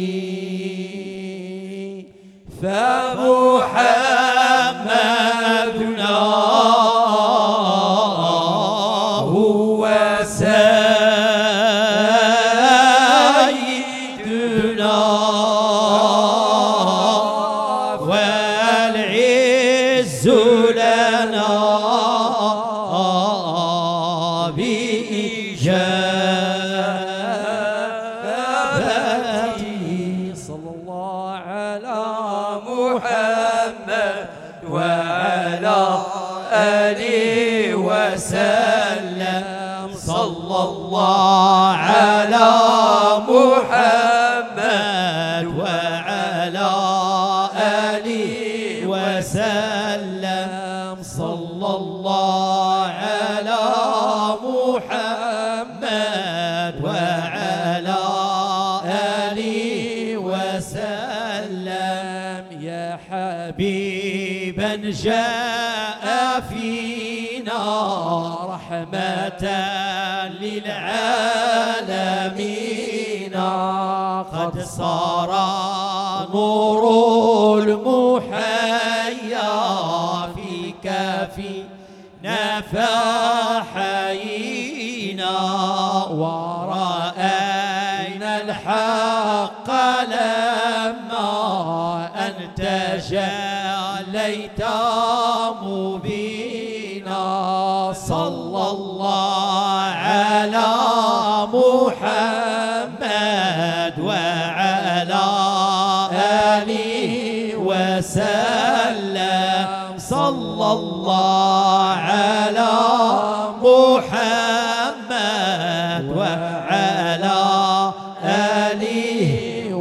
فمحمدنا هو سيدنا والعز لنا بإجابته صلى الله على محمد وعلى آله وسلم صلى الله على محمد وعلى آله وسلم صلى الله على محمد وعلى آله وسلم يا حبيبا جاء فينا رحمة للعالمين قد صار نور المحيا فيك في حيينا ورأينا الحق لما أنت جليت مبينا صلى الله على محمد وعلى آله وسلم صلى الله على محمد وعلى آله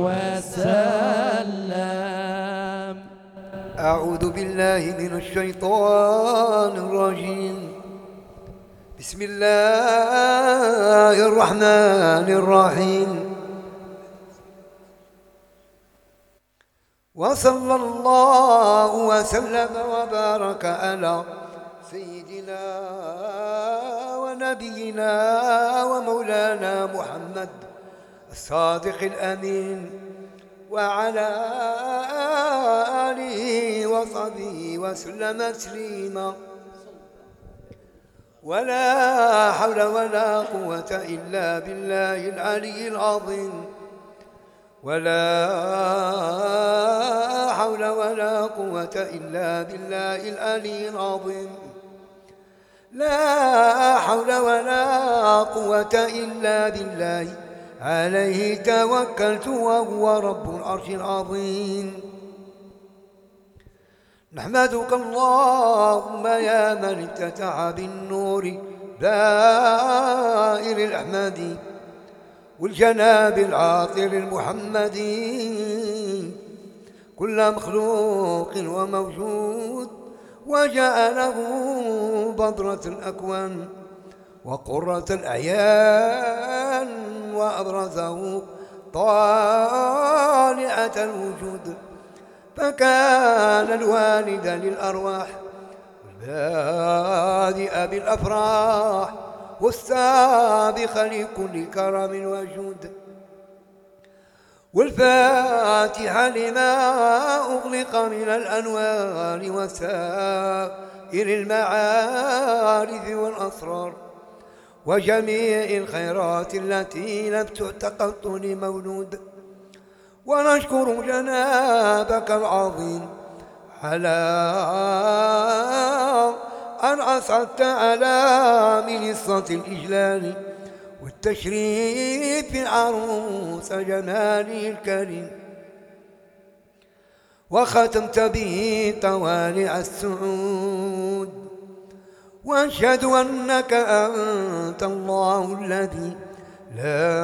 وسلم. أعوذ بالله من الشيطان الرجيم. بسم الله الرحمن الرحيم. وصلى الله وسلم وبارك على سيدنا ونبينا ومولانا محمد الصادق الأمين وعلى آله وصحبه وسلم تسليما. ولا حول ولا قوة إلا بالله العلي العظيم. ولا حول ولا قوة إلا بالله العلي العظيم. لا حول ولا قوة إلا بالله عليه توكلت وهو رب العرش العظيم. نحمدك اللهم يا من افتتح بالنور دائر الأحمدي والجناب العاطر المحمدي كل مخلوق وموجود وجعله بضرة الأكوان وقرة الأعيان وأبرزه طالعة الوجود فكان الوالد للأرواح والبادئ بالأفراح والسابق لكل كرم وجود والفاتح لما أغلق من الأنوار وسائر المعارف والأسرار وجميع الخيرات التي لم تعتقد لمولود. ونشكر جنابك العظيم على أن أسعدت على منصة الإجلال والتشريف عروس جماله الكريم وختمت به طوالع السعود. وأشهد أنك أنت الله الذي لا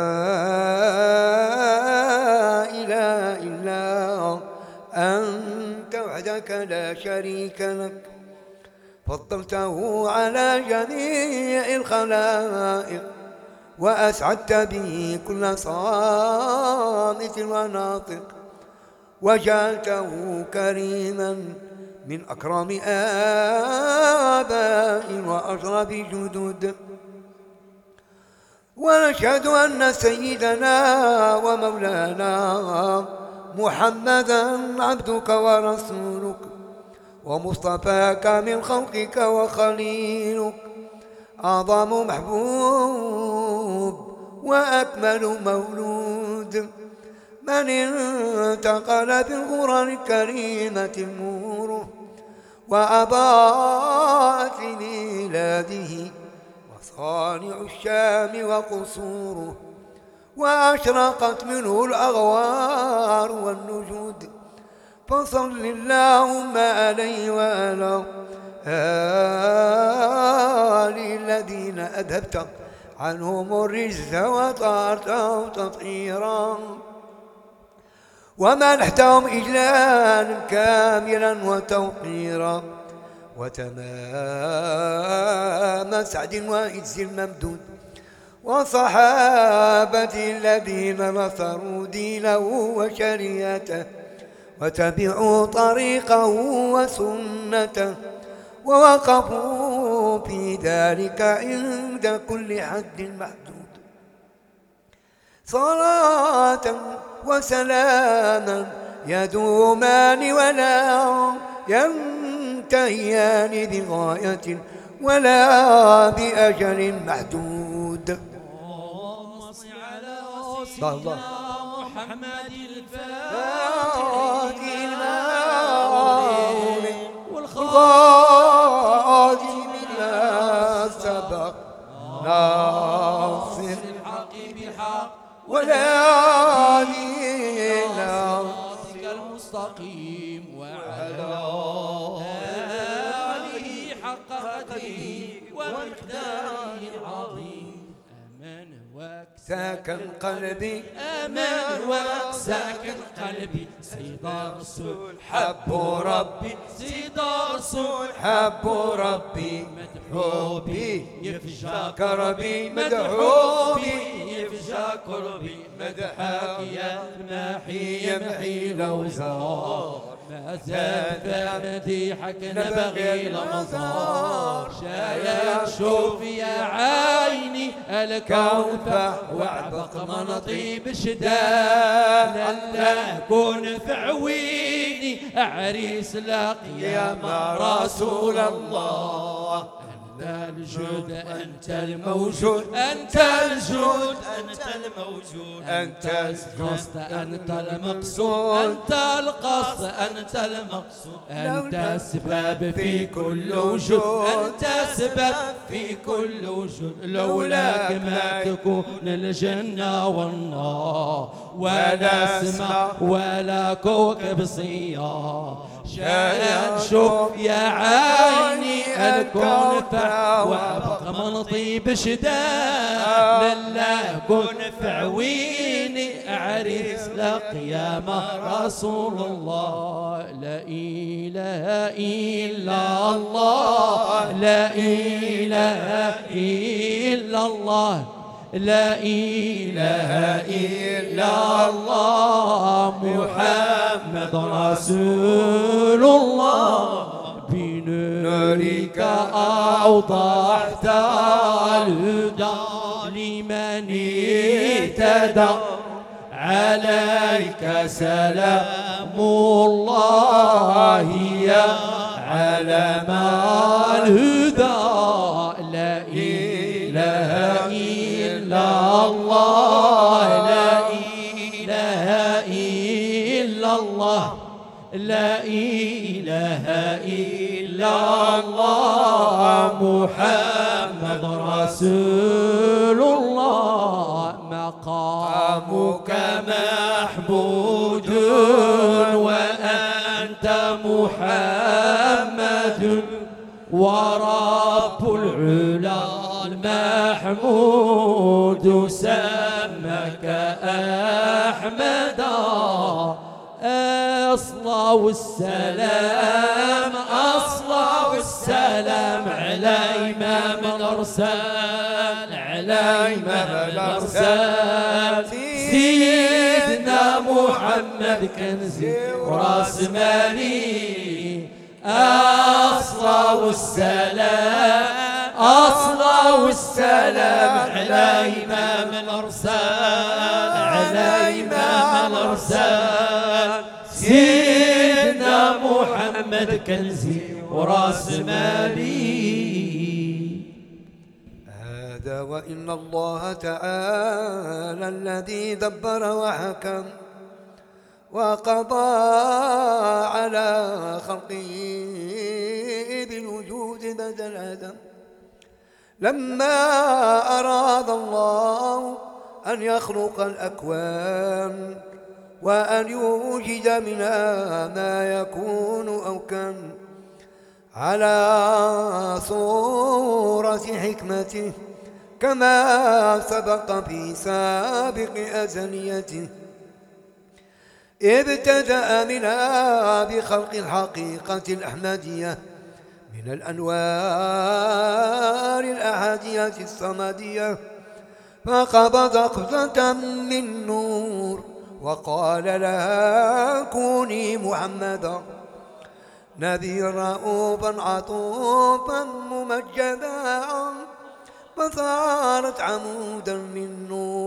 إله إلا أنت وحدك لا شريك لك فضلته على جميع الخلائق وأسعدت به كل صامت وناطق وجعلته كريما من أكرم آباء وأشرف جدود. ونشهد أن سيدنا ومولانا محمدا عبدك ورسولك ومصطفاك من خلقك وخليلك أعظم محبوب وأكمل مولود من انتقل بالغرر الكريمة النور وأضاءت لميلاده مصانع الشام وقصوره وأشرقت منه الأغوار والنجود. فصل اللهم عليه وعلى آله الذين أذهبت عنهم الرجس وطهرتهم تطهيرا ومنحتهم إجلالا كاملا وتوقيرا وتمام سعد وعز الممدود وصحابة الذين نصروا دينه وشريعته وتبعوا طريقه وسنته ووقفوا في ذلك عند كل حد محدود. صلاة وسلاما يدومان ولا ينتهيان بغاية ولا بأجل محدود. اللهم صل على الله سيدنا محمد الفاتح والخاتم لما سبق ناصر الحق بالحق ولا صراطك المستقيم وعلى آله حق قدره ومقداره العظيم. آمن ساكن قلبي آمن وساكن قلبي سيد الرسول حب ربي سيد الرسول حب ربي مدحوبي يفجى كربي مدحوبي يفجى كربي مدحك يا ماحي يمحي الأوزار ما زاد مديحك نبغي لمزار شايف شوف يا عيني الكون وعبق منطي بشدان لا كون في عويني عريس لاقيا ما رسول الله. أنت الجود أنت الموجود أنت الجود أنت الموجود أنت القصد أنت المقصود أنت القصد أنت المقصود أنت السبب في كل وجود أنت السبب في كل وجود لولاك ما تكون الجنة والنار ولا سماء ولا كوكب صيار شايف شوف يا عيني الكون وابق منطي بشدان لا كن في عويني عريس لقيامة رسول الله. لا إله إلا الله لا إله إلا الله لا إله إلا الله محمد رسول الله. بنورك أوضحت الهدى لمن اهتدى عليك سلام الله يا علم الهدى. لا إله إلا الله لا إله إلا الله لا إله إلا الله محمد رسول الله. مقامك محمود وأنت محمد ورب العلا المحمود سمك أحمدا. أصلا والسلام أصلا والسلام على إمام الأرسال على إمام الأرسال سيدنا محمد كنزي وراس مالي. أصلا والسلام أصلا والسلام على إمام الأرسال على إمام الأرسال سيدنا محمد كنزي وراس مالي. هذا وإن الله تعالى الذي دبر وحكم وقضى على خلقه بالوجود بدل آدم لما أراد الله أن يخلق الأكوان وأن يوجد منها ما يكون أو كان على صورة حكمته كما سبق في سابق أزليته. ابتدأ منها بخلق الحقيقة الأحمدية من الأنوار الأحدية الصمدية فقبض قبضة من نور وقال لها كوني محمدا نبيا رؤوفا عطوفا ممجدا فصارت عمودا من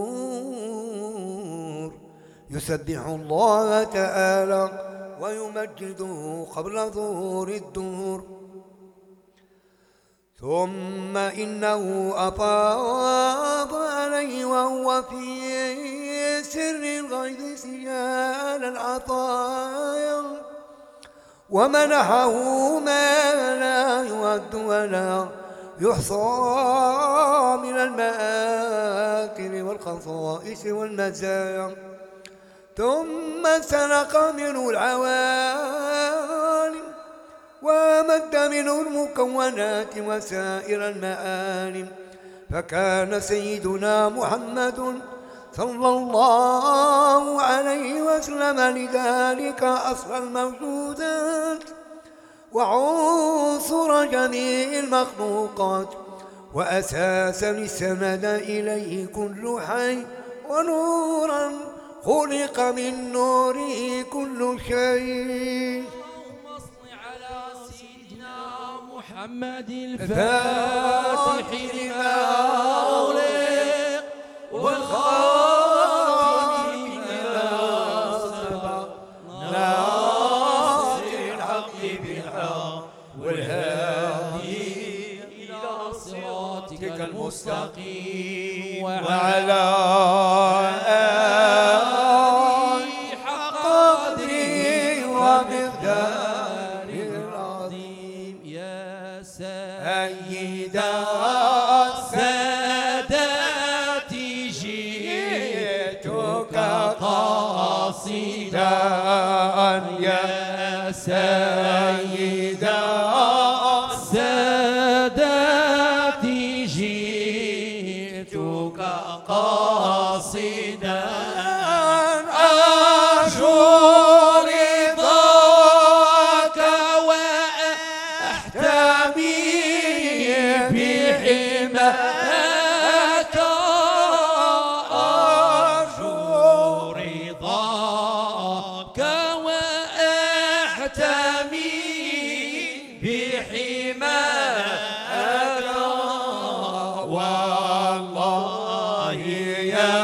نور يسبح الله تعالى ويمجده قبل ظهور الدهور ثم إنه أفاض عليه وهو في سر الغيب سجال العطايا، ومنحه ما لا يعد ولا يحصى من المآثر والخصائص والمزايا، ثم سلق منه العوالم ومد منه المكونات وسائر المعالم، فكان سيدنا محمد صلى الله عليه وسلم لذلك أصل الموجودات وعنصر جميع المخلوقات، وأساسا استند إليه كل حي، ونورا خلق من نوره كل شيء. اللهم صل على سيدنا محمد الفاتح لما أغلق والخاتم لما سبق ناصر الحق بالحق والهادي إلى صراطك المستقيم وعلى يا سيدا سادتي جئتك قاصدا أرجو رضاك وأحتمي بحماك، أرجو رضاك وأحتمي بحماك، والله يا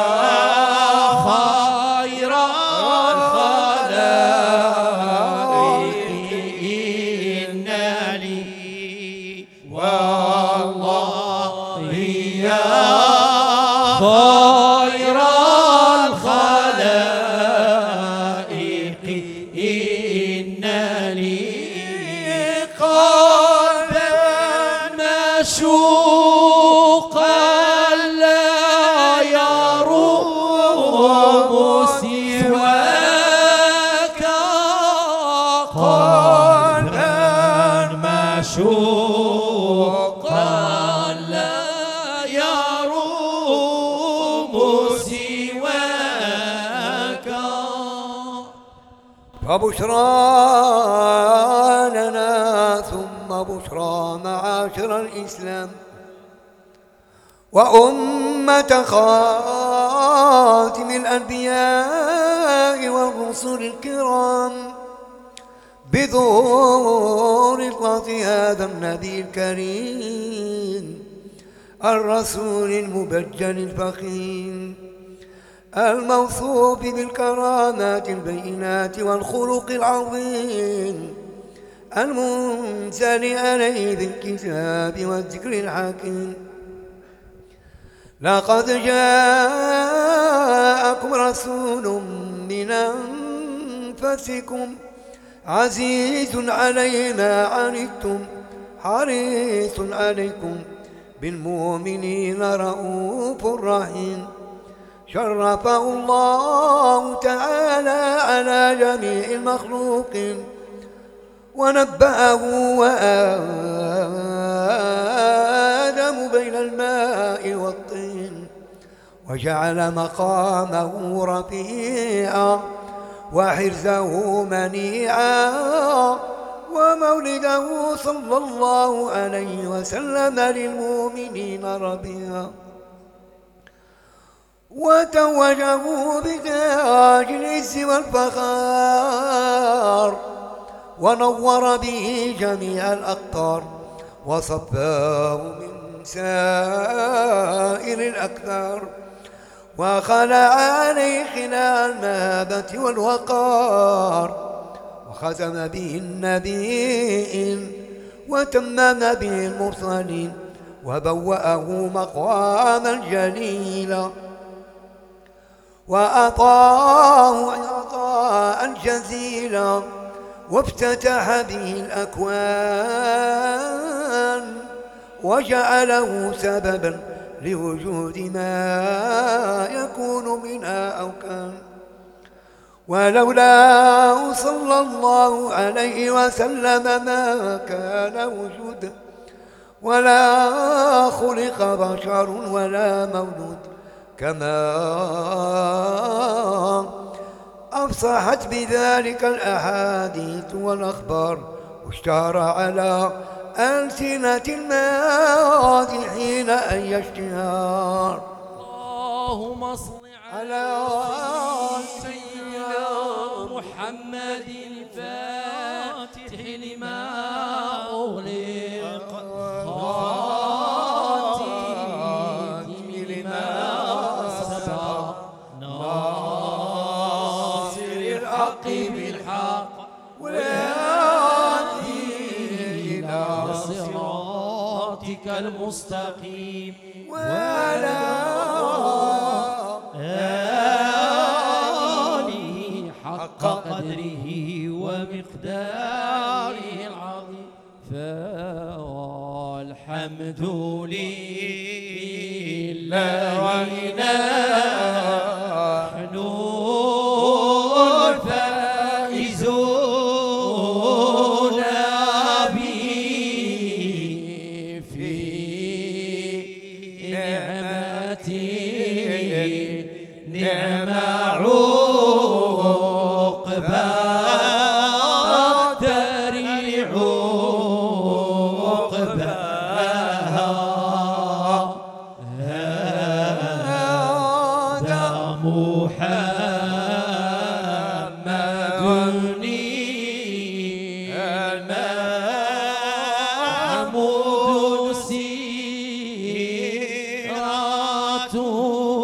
خير الخلائق إن لي، والله يا خير الخلائق إن لي قلبا مشوقا لا يروم سواك، قلبا مشوقا لا يروم سواك. فبشرى لنا ثم بشرى معاشر الإسلام وأمة خاتم الأنبياء والرسل الكرام بظهور إطلاق هذا النبي الكريم الرسول المبجل الفخيم الموصوف بالكرامات البينات والخلق العظيم المنزل عليه بالكتاب والذكر الحكيم. لقد جاءكم رسول من أنفسكم عزيز عليه ما عنتم حريص عليكم بالمؤمنين رؤوف رحيم. شرفه الله تعالى على جميع المخلوقين ونبأه وآدم بين الماء والطين، وجعل مقامه رفيعا وحرزه منيعا، ومولده صلى الله عليه وسلم للمؤمنين ربيعا، وتوجه بتاج العز والفخار، ونور به جميع الأقطار، وصفاه من سائر الأكثار، وخلع عليه خلال المهابة والوقار، وختم به النبيين وتمم به المرسلين وبوأه مقاما جليلا وأعطاه عطاء جزيلا وافتتح به الأكوان وجعله سببا لوجود ما يكون منها أو كان. ولولاه صلى الله عليه وسلم ما كان وجودا ولا خلق بشر ولا مولود، كما أفصحت بذلك الأحاديث والأخبار واشتهر على ألسنة المادحين أي اشتهار. اللهم صل على سيدنا محمد الفاتح لما أغلق خاتم لما سبق ناصر الحق بالحق والهادي إلى صراطك المستقيم وعلى آله حق قدره ومقداره العظيم. فالحمد لله ونحن الفائزون به في نعم عقبى الدار عقباها هذا محمد المحمود سيرته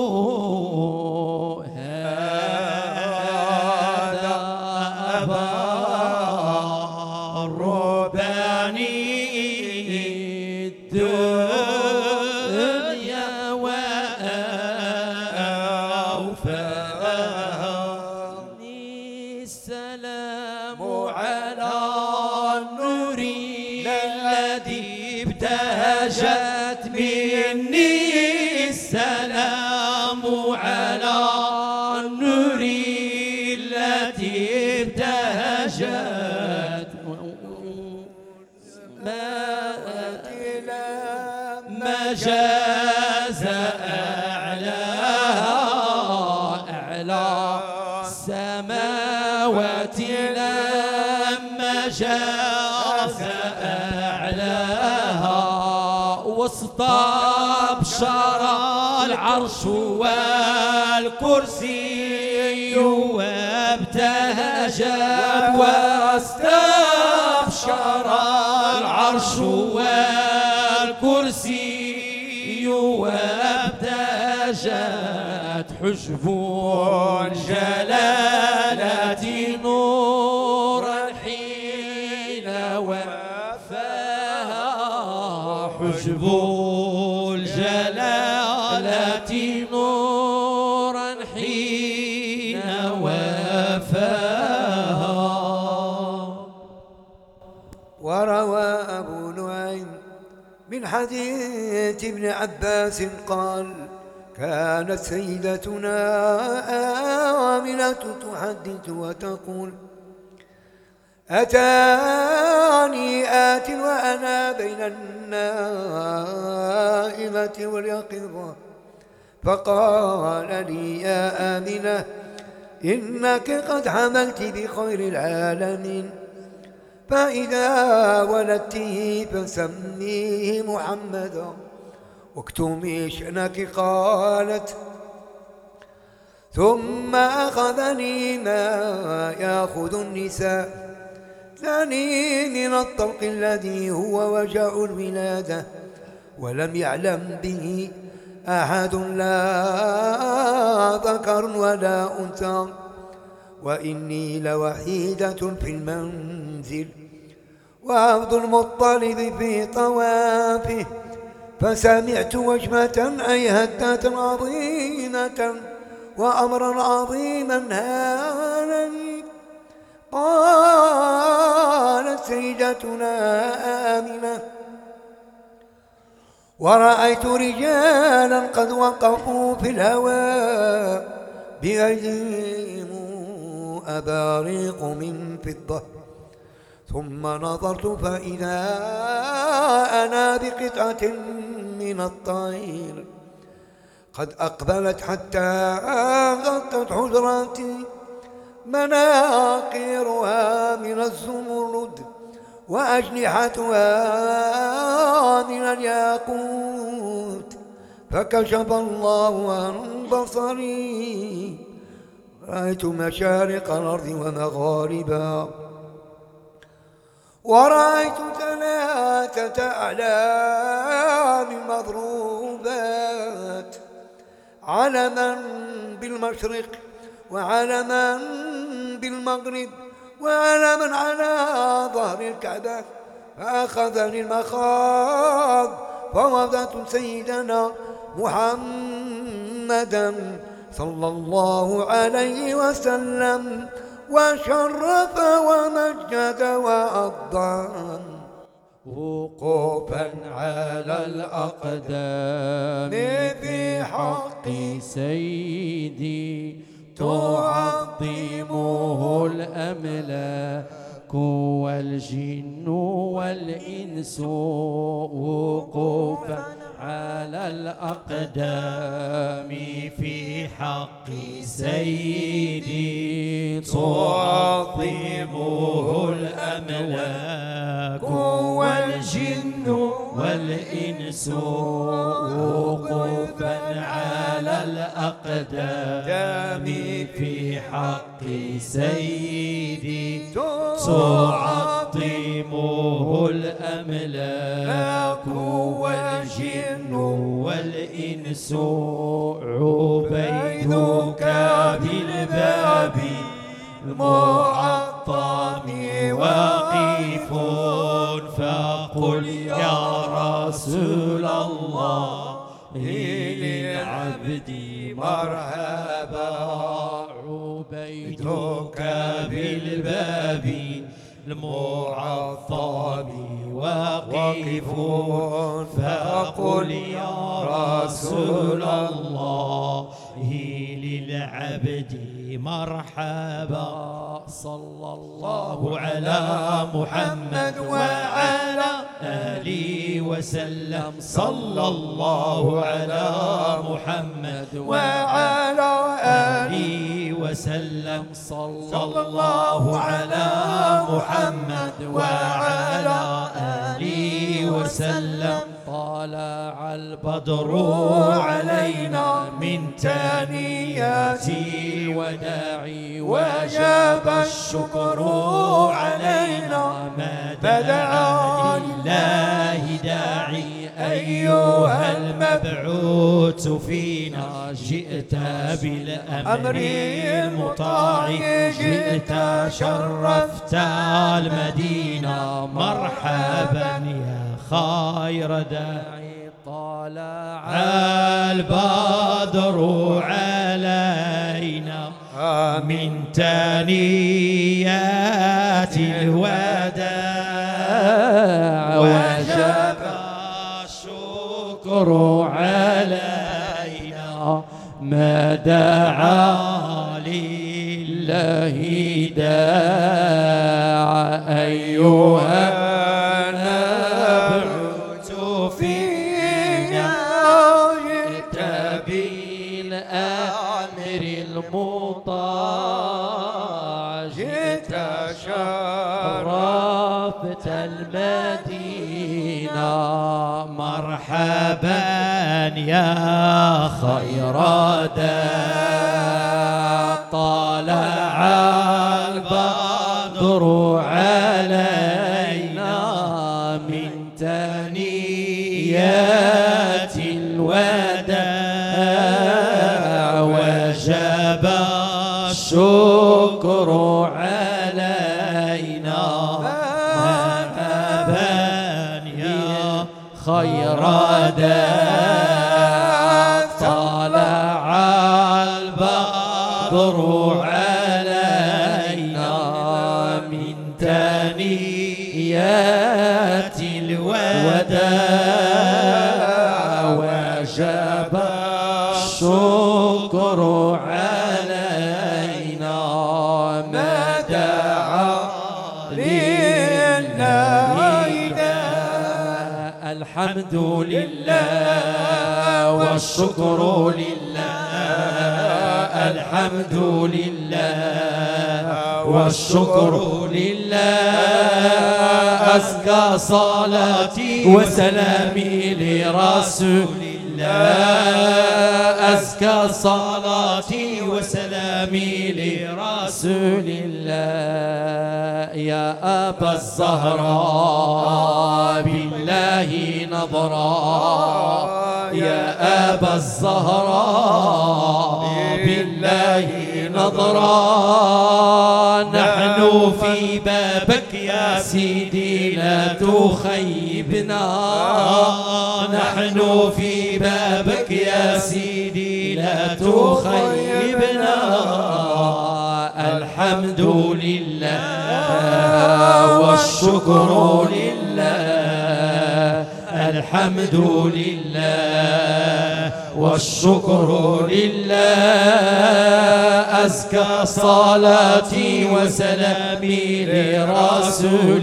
السلام على النور الذي ابتهجت مني السلام على النور التي ابتهجت ما جاز أعلى السماوات لما جاز أعلاها واستبشر العرش والكرسي وابتهجت واستبشر العرش والكرسي وابتهجت حجب الجلالة نورا حين وفاها حجب الجلالة نورا حين وفاها. وروى أبو نعيم من حديث ابن عباس قال: كانت سيدتنا آمنة تحدث وتقول: أتاني آت وأنا بين النائمة واليقظة فقال لي: يا آمنة إنك قد حملت بخير العالمين، فإذا ولدته فسميه محمدا واكتمي شأنك. قالت: ثم أخذني ما يأخذ النساء، ثاني من الطلق الذي هو وجع الولادة، ولم يعلم به أحد لا ذكر ولا أنثى، وإني لوحيدة في المنزل، وعبد المطلب في طوافه، فسمعت وجمة أي هدة عظيمة وأمرا عظيما هانني. قالت سيدتنا آمنة: ورأيت رجالا قد وقفوا في الهوى بأيديهم أباريق من فضة، ثم نظرت فإذا أنا بقطعة من الطير قد أقبلت حتى غطت حجراتي، مناقيرها من الزمرد وأجنحتها من الياقوت، فكشف الله عن بصري، رأيت مشارق الأرض ومغاربها، ورأيت 3 أعلام مضروبات، علما بالمشرق وعلما بالمغرب وعلما على ظهر الكعبة، فأخذني المخاض فوضعت سيدنا محمدا صلى الله عليه وسلم وشرف ومجد وعظم، وقوفا على الأقدام في حق سيدي تعظمه الأملاك والجن والإنس، وقوفا على الأقدام في حق سيدي تعظمه الأملاك والجن والإنس، وقوفا على الأقدام في حق سيدي تعظمه الأملاك والجن والإنس، عبيدك بالباب المعظم واقف، فقل يا رسول الله للعبد مرحبا، عبيدك بالباب المعظم واقف، فقل يا رسول الله للعبد مرحبا. صلى الله على محمد وعلى آله وسلم، صلى الله على محمد وعلى آله وسلم، صلى الله على محمد وعلى آله وسلم. طلع البدر علينا من ثنيات الوداع، وجاب الشكر علينا ما دعا لله داعي، أيها المبعوث فينا جئت بالأمر المطاع، جئت شرفت المدينة، مرحبا يا خير داعي. طلع البدر علينا من ثنيات الوداع، وجب الشكر علينا ما دعا لله داع، أيها المبعوث فينا جئت بالأمر المطاع، جئت شرفت المدينة، مرحبا يا خير داع. طلع البدر علينا من ثنيات الوداع، وجب الشكر علينا ما الوداع طلع البدر علينا من ثنيات الوداع وجب الشكر علينا ما دعا الحمد لله والشكر لله الحمد لله والشكر لله أزكى صلاتي وسلامي لرسول الله أزكى صلاتي وسلامي لرسول الله يا أبا الزهراء بالله نظرا يا أبا الزهراء بالله نظرا نحن في بابك يا سيدي لا تخيبنا نحن في بابك يا سيدي لا تخيبنا الحمد لله والشكر لله الحمد لله والشكر لله أزكى صلاتي وسلامي لرسول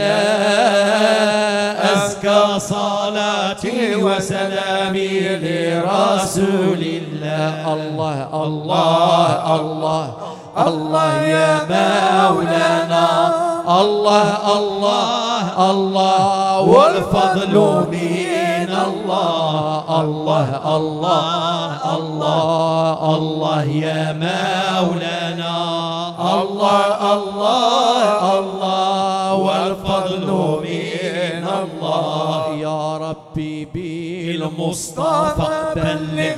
الله أزكى صلاتي وسلامي لرسول الله الله الله الله الله يا مولانا الله الله الله والفضل من الله الله الله الله الله يا مولانا الله الله الله والفضل من الله يا ربي بالمصطفى بلغ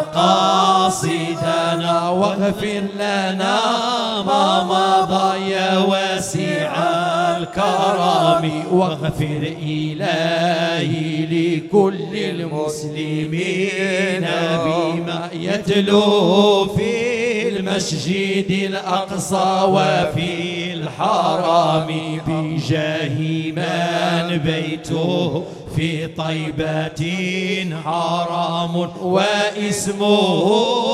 مقاصدنا واغفر لنا ما مضى يا واسع الكرم واغفر إلهي لكل المسلمين بما يتلو في المسجد الأقصى وفي الحرم بجاه من بيته في طيبة حرام واسمه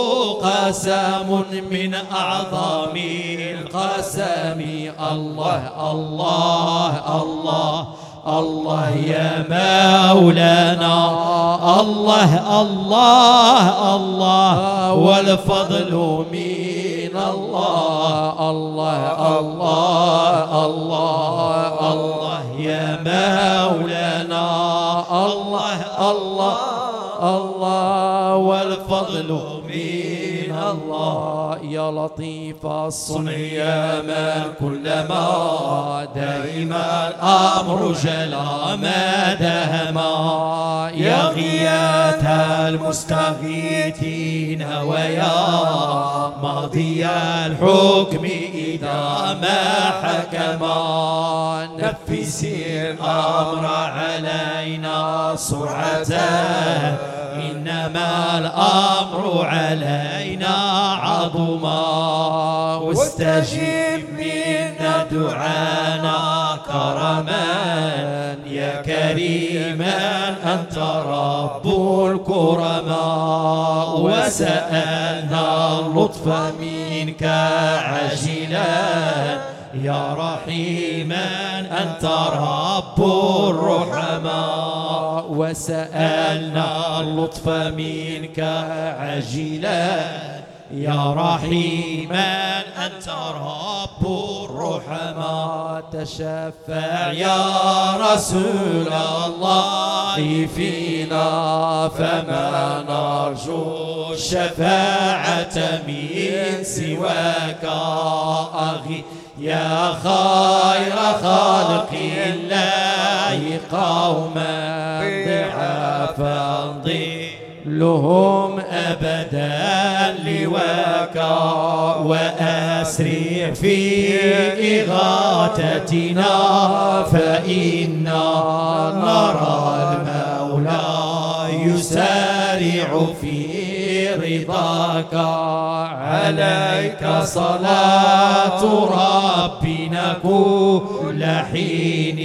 قسم من أعظم القسم الله الله الله الله يا مولانا الله الله الله والفضل من الله الله الله الله الله يا مولانا الله الله الله والفضل من الله يا لطيف الصنع يا من كلما دائما الأمر جلا ما دهما يا غياث المستغيثين ويا ماضي الحكم إذا ما حكما نفس الأمر علينا سرعة إنما الأمر علينا عظما واستجب منا دعانا كرما يا كريما أنت رب الكرماء وسألنا اللطف منك عاجلا يا رحيما أنت رب الرحماء وسألنا اللطف منك عاجلا يا رحيما أنت رب الرحماء تشفع يا رسول الله فينا فما نرجو الشفاعة من سواك أغي يا خير خالق الله قوما ضعافا لهم أبدا لواك وأسرع في إغاثتنا فإنا نرى المولى يسارع في رضاك. عليك صلاة ربنا كل حين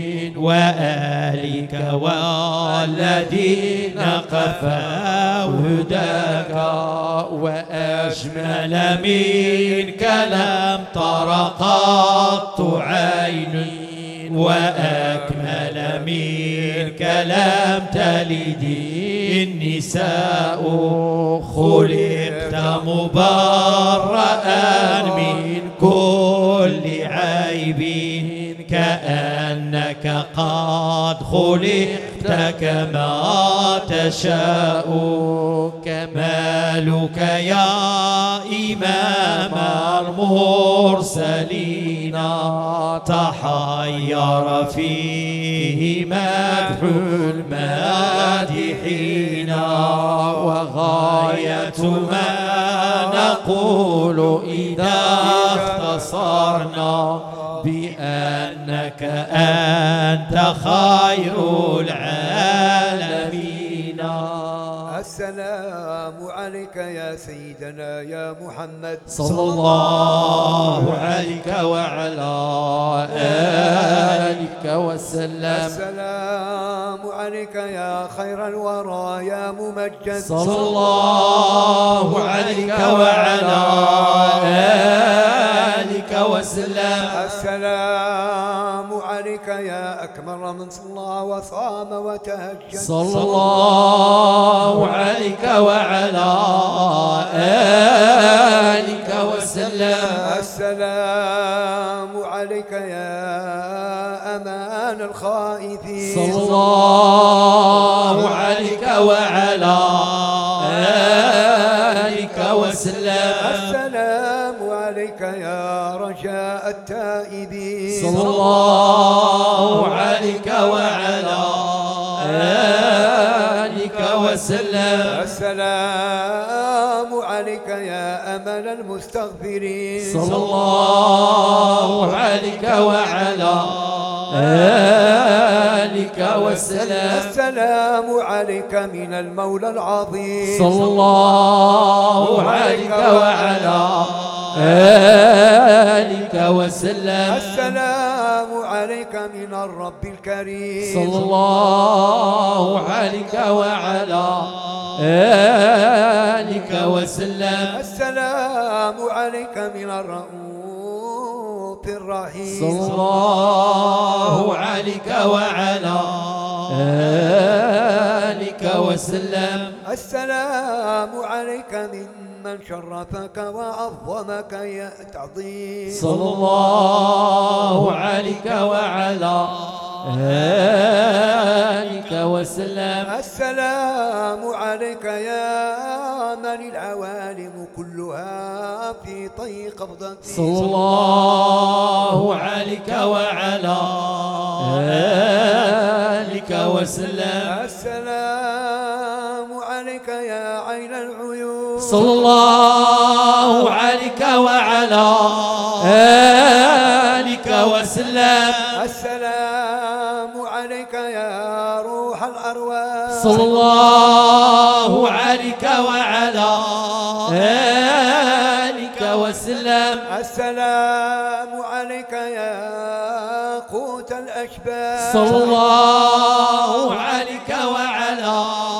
وآلك والذين قفوا هداك. وأجمل منك لم تر قط عين وأكمل منك لم تلد النساء. خلقت مبرأ من كل عيب كأنك قد خلقت كما تشاء. كمالك يا إمام المرسلين تحير فيه مدح المادحين. وغاية ما نقول إذا اختصرنا بأنك أنت خير العالمين. السلام عليك يا سيدنا يا محمد صلى الله عليك وعلى آلك وسلم. السلام عليك يا خير الورى يا ممجد صلى الله عليك وعلى آلك وسلم. السلام عليك يا أكمل من صلى وصام وتهجد صلى الله عليك وعلى آلك وسلم. السلام عليك يا أمان الخائفين صلى الله عليك وعلى آلك وسلم. السلام عليك يا رجاء التائبين صلى الله عليك وعلى آلك وسلم. السلام عليك يا أمل المستغفرين صلى الله عليك وعلى آلك وسلم. السلام عليك من المولى العظيم صلى الله عليك وعلى آلك وسلم. السلام عليك من الرب الكريم صلى الله عليك وعلى آلك وسلم. السلام عليك من الرؤوف الرحيم صلى الله عليك وعلى آلك وسلم. السلام عليك ممن شرفك وعظمك يا تعظيم صلى الله عليك وعلى آلك وسلم. السلام عليك يا من العوالم كلها في طي قبضتك صلى الله عليك وعلى آلك وسلم. السلام عليك يا عين العيون صلى الله عليك وعلى آلك وسلم. السلام عليك يا روح الأرواح صلى الله عليك وعلى آلك وسلم. السلام عليك يا قوت الأشباح صلى الله عليك وعلى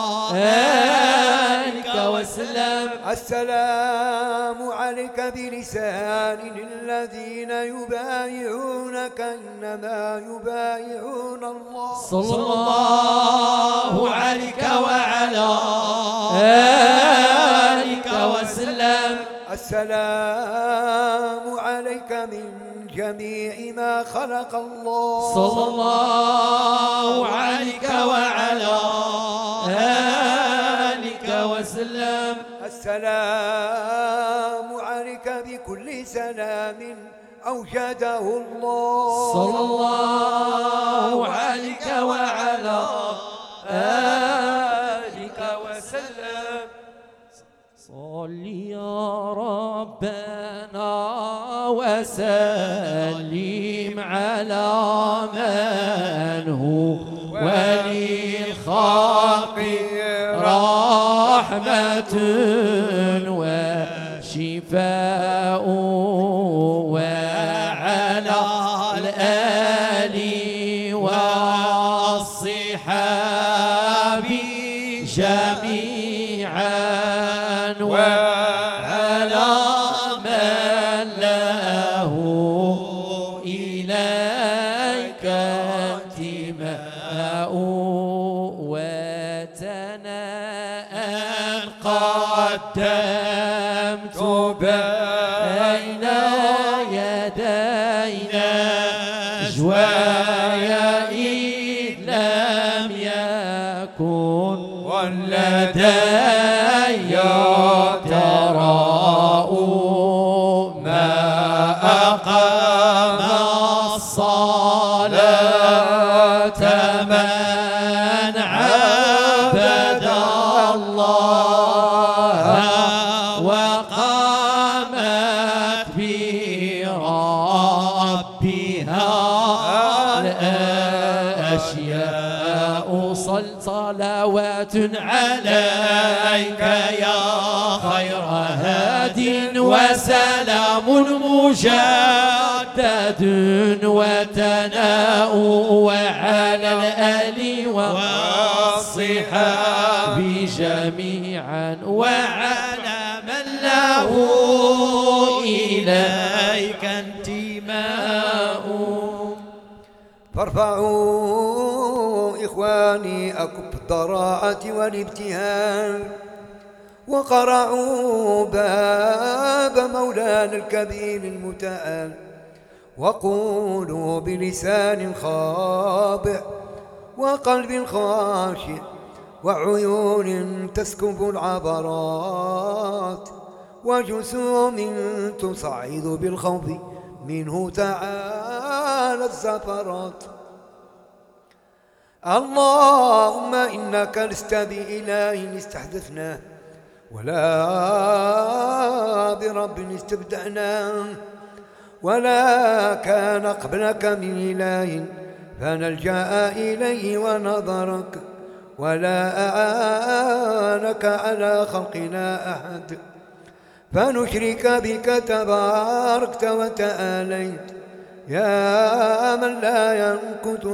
آلك وسلم. السلام عليك بلسان الذين يبايعونك إنما يبايعون الله صلى الله عليك وعلى آلك وسلم. السلام عليك من جميع ما خلق الله صلى الله عليك وعلى آلك وسلم. السلام عليك بكل سلام أوجده الله صلى الله عليك وعلى آلك وسلم. صل يا ربنا وسلم على من هو وللخلق رحمة وشفاء وعلى الآل والصحاب جميعا وعلى من له إليك انتماء وتناء قدمت بين يدينا جوايا إذ لم يكن لدي تراء ما أقام الصلاة من عبد الله وقامت بربها الأشياء صلوات عليك يا خير هاد وسلام مجدد وتناء وعلى الآل والصحاب جميعا وعلى من له إليك انتماء. فارفعوا إخواني أكب الضراعة والابتهال وقرعوا باب مولانا الكبير المتعال وقولوا بلسان خاضع وقلب خاشع وعيون تسكب العبرات وجسوم تصعد بالخوف منه تعالى الزفرات. اللهم إنك لست بإله استحدثناه ولا برب استبدأناه ولا كان قبلك من إله فنلجأ إليه ونظرك ولا أعانك على خلقنا أحد فنشرك بك تباركت وتعاليت يا من لا ينكت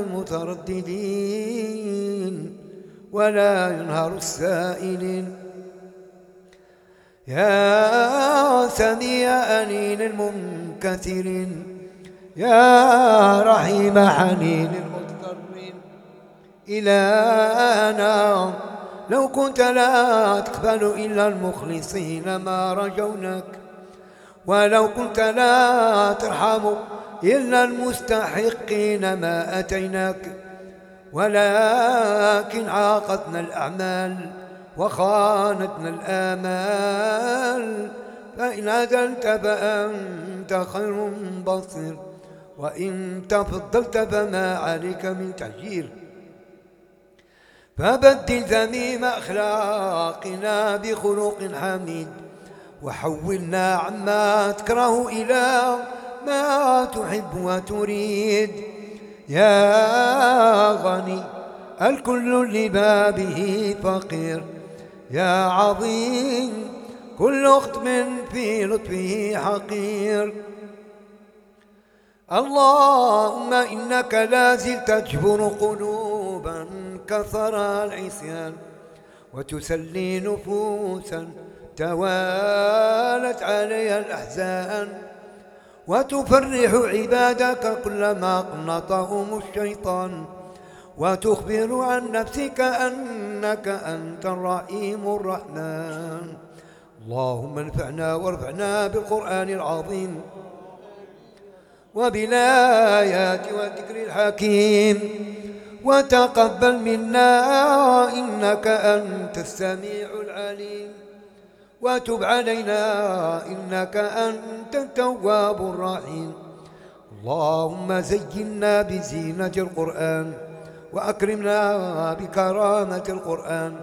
المترددين ولا ينهر السائلين يا سميع أنين المنكسرين يا رحيم حنين المضطرين. إلهنا لو كنت لا تقبل إلا المخلصين ما رجونك ولو كنت لا ترحم إلا المستحقين ما أتيناك ولكن عاقتنا الأعمال وخانتنا الآمال فإن عدلت فأنت خير بصير وإن تفضلت فما عليك من تأجير فبدل ذميم أخلاقنا بخلق حميد وحولنا عما تكره إلى ما تحب وتريد يا غني الكل لبابه فقير يا عظيم كل ختم في لطفه حقير. اللهم إنك لا زلت تجبر قلوبا كثر العصيان وتسلي نفوسا توالت عليها الأحزان وتفرح عبادك كلما قنطهم الشيطان وتخبر عن نفسك أنك أنت الرحيم الرحمن. اللهم انفعنا وارفعنا بالقرآن العظيم وبالآيات والذكر الحكيم وتقبل منا إنك أنت السميع العليم وتب علينا إنك أنت التواب الرحيم. اللهم زينا بزينة القرآن وأكرمنا بكرامة القرآن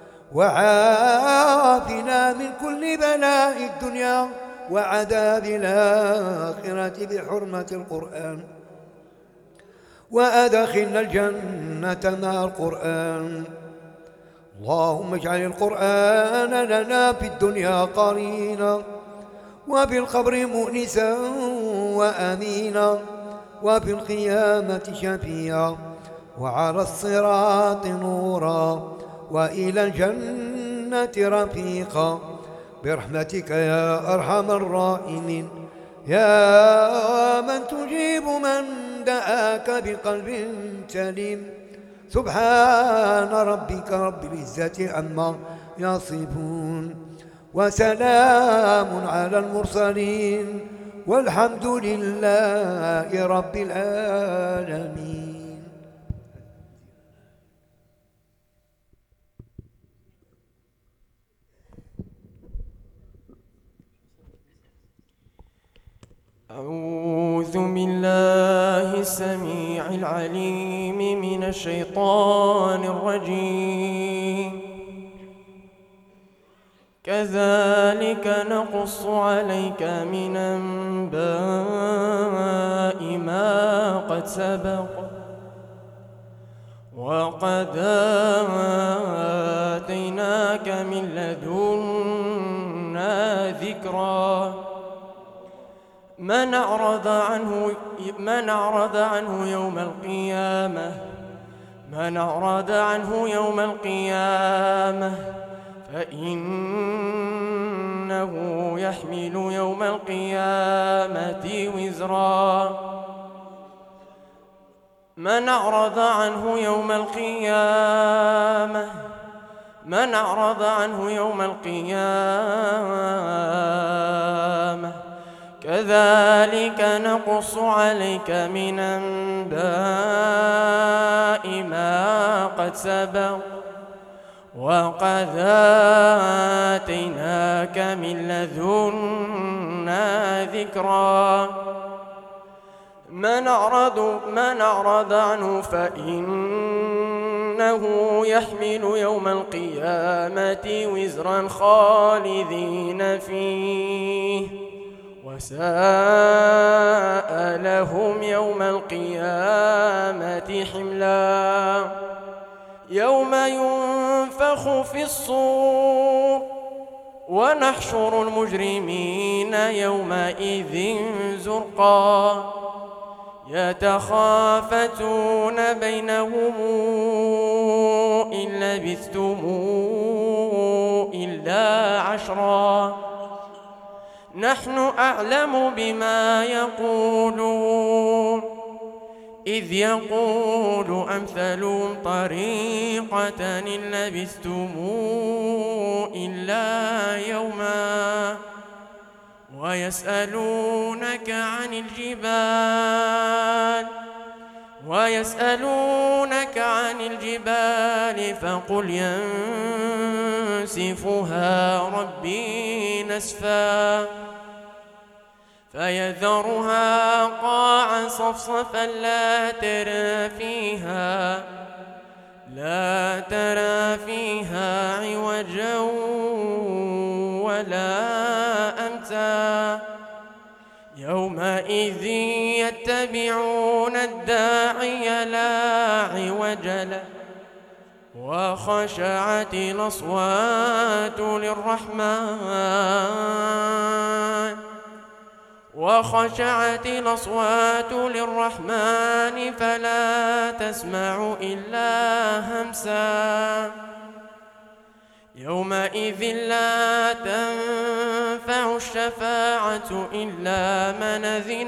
وعافنا من كل بلاء الدنيا وعذاب الآخرة بحرمة القرآن وأدخلنا الجنة مع القرآن. اللهم اجعل القرآن لنا في الدنيا قرينا، وفي القبر مؤنسا وأمينا، وفي القيامة شفيعا، وعلى الصراط نورا، وإلى الجنة رفيقا، برحمتك يا أرحم الراحمين، يا من تجيب من دعاك بقلب سليم. سبحان ربك رب العزة عما يصفون، وسلام على المرسلين، والحمد لله رب العالمين. أعوذ بالله السميع العليم من الشيطان الرجيم. كذلك نقص عليك من أنباء ما قد سبق، وقد آتيناك من لدنا ذكرا. من أعرض عنه يوم القيامة فإنه يحمل يوم القيامة وزرا. من أعرض عنه يوم القيامة كذلك نقص عليك من أنباء ما قد سبق، وقد آتيناك من لدنا ذكرا. من أعرض عنه فإنه يحمل يوم القيامة وزرا خالدين فيه، وساء لهم يوم القيامة حملا. يوم ينفخ في الصور ونحشر المجرمين يومئذ زرقا. يتخافتون بينهم إن لبثتم إلا عشرا. نحن أعلم بما يقولون إذ يقول أمثلهم طريقة إن لبثتم إلا يوما. ويسألونك عن الجبال فقل ينسفها ربي نسفا، فيذرها قاعا صفصفا لا ترى فيها عوجا ولا أمتا. يومئذ يتبعون الداعي لا عوج له، وخشعت الأصوات للرحمن فلا تسمع إلا همسا. يومئذ لا تنفع الشفاعة إلا من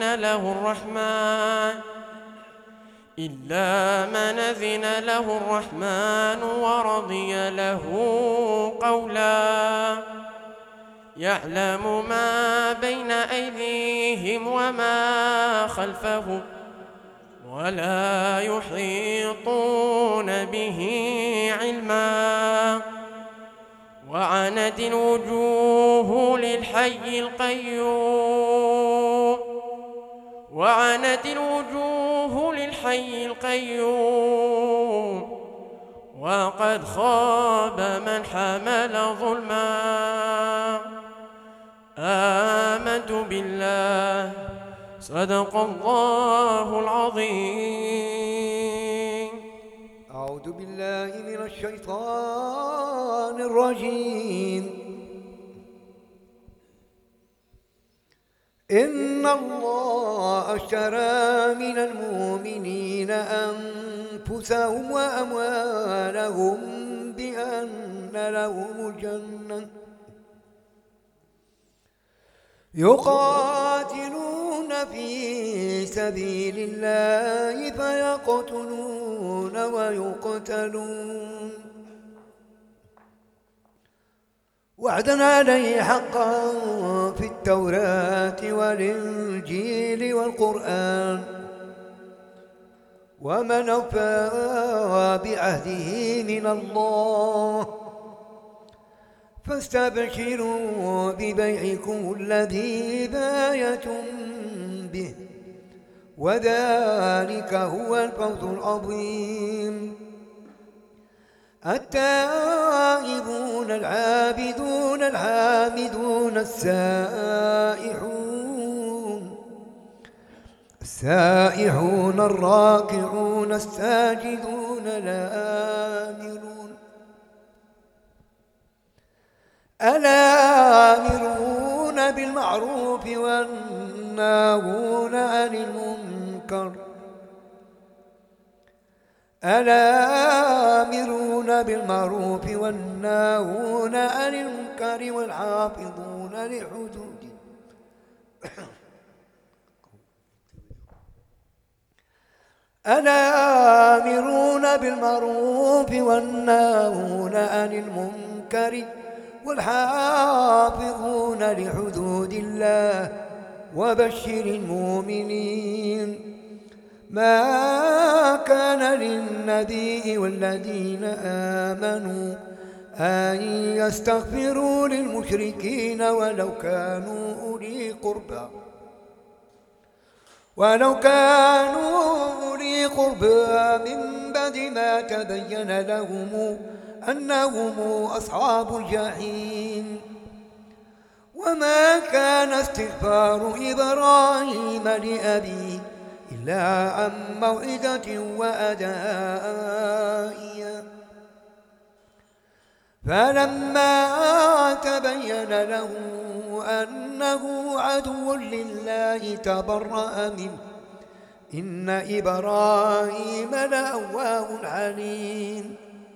أذن له الرحمن ورضي له قولا. يعلم ما بين أيديهم وما خلفهم ولا يحيطون به علما. وعنت الوجوه للحي القيوم وقد خاب من حمل ظلما. آمنت بالله صدق الله العظيم. أعوذ بالله من الشيطان الرجيم. إن الله اشترى من المؤمنين أنفسهم وأموالهم بأن لهم الجنة يقاتلون في سبيل الله فيقتلون ويقتلون وعدا عليه حقا في التوراة والإنجيل والقرآن ومن أوفى بعهده من الله فاستبشروا ببيعكم الذي بايعتم به وذلك هو الفوز العظيم. التائبون العابدون الحامدون السائحون الراكعون الساجدون الآمرون بالمعروف والناهون عن المنكر الآمرون بالمعروف والناهون عن المنكر والحافظون لحدود الآمرون بالمعروف والناهون عن المنكر والحافظون لحدود الله وبشر المؤمنين. ما كان للنبي والذين آمنوا أن يستغفروا للمشركين ولو كانوا أولي قربى من بعد ما تبين لهم أنهم أصحاب الجحيم. وما كان استغفار إبراهيم لأبيه إلا عن موعدة وأدائها فلما تبين له أنه عدو لله تبرأ منه إن إبراهيم لأواه حليم.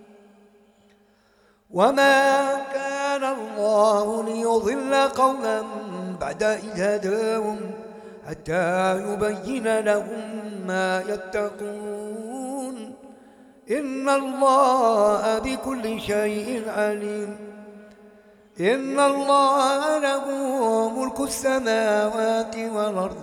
وما كان الله ليضل قوما بعد إذ هداهم حتى يبين لهم ما يتقون إن الله بكل شيء عليم. إن الله له ملك السماوات والأرض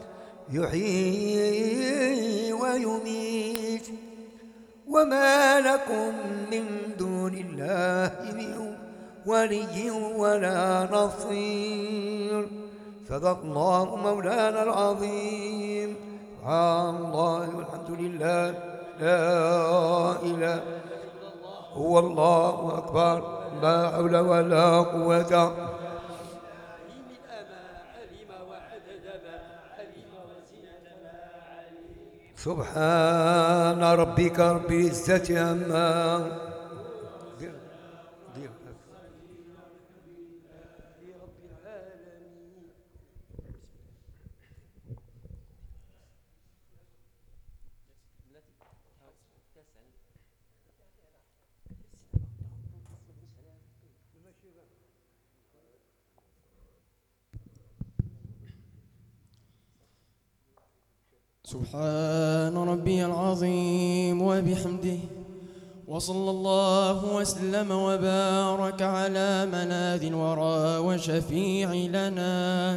يحيي ويميت وما لكم من دون الله من ولي ولا نصير. صدق الله مولانا العظيم. سبحان الله والحمد لله لا إله هو الله أكبر لا حول ولا قوة. سبحان ربك رب العزة عما سبحان ربي العظيم وبحمده وصلى الله وسلم وبارك على ملاذ الورى وشفيع لنا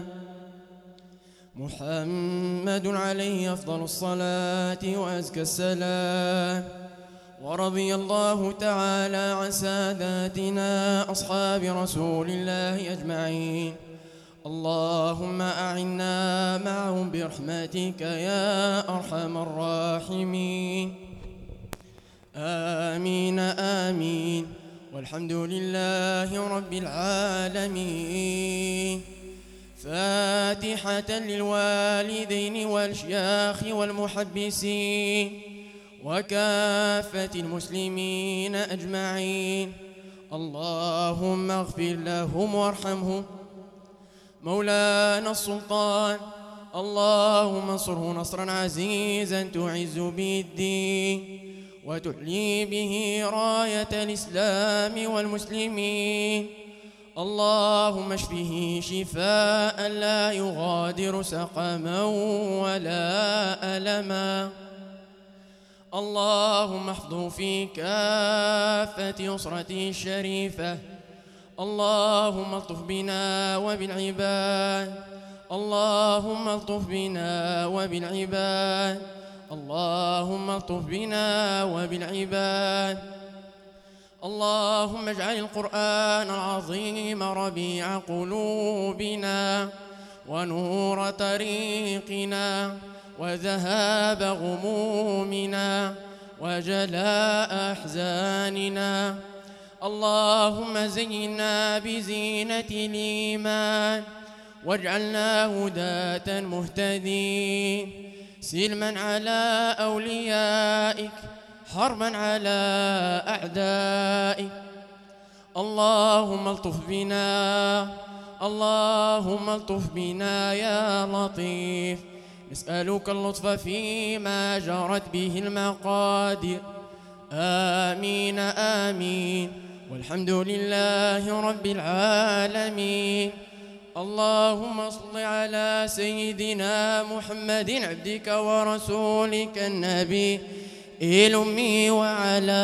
محمد عليه أفضل الصلاة وأزكى السلام. ورضي الله تعالى عن ساداتنا أصحاب رسول الله أجمعين. اللهم أعنا معهم برحمتك يا أرحم الراحمين. آمين آمين. والحمد لله رب العالمين. فاتحة للوالدين والشياخ والمحبسين وكافة المسلمين أجمعين. اللهم اغفر لهم وارحمهم. مولانا السلطان اللهم انصره نصرا عزيزا تعز به الدين وتعلي به راية الإسلام والمسلمين. اللهم اشفه شفاء لا يغادر سقما ولا ألما. اللهم احفظه في كافة أسرته الشريفة. اللهم الطف بنا وبالعباد. اللهم الطف بنا وبالعباد. اللهم الطف بنا وبالعباد. اللهم اجعل القرآن العظيم ربيع قلوبنا ونور طريقنا وذهاب غمومنا وجلاء أحزاننا. اللهم زينا بزينة الإيمان واجعلنا هداة مهتدين سلما على أوليائك حربا على أعدائك. اللهم الطف بنا. اللهم الطف بنا يا لطيف. نسألك اللطف فيما جرت به المقادير. آمين آمين والحمد لله رب العالمين. اللهم صل على سيدنا محمد عبدك ورسولك النبي الأمي وعلى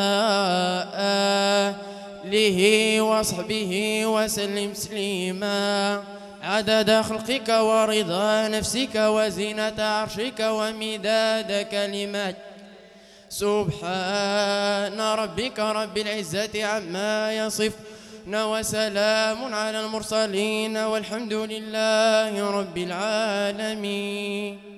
آله وصحبه وسلم تسليما عدد خلقك ورضا نفسك وزنة عرشك ومداد كلمات. سبحان ربك رب العزة عما يصفون وسلام على المرسلين والحمد لله رب العالمين.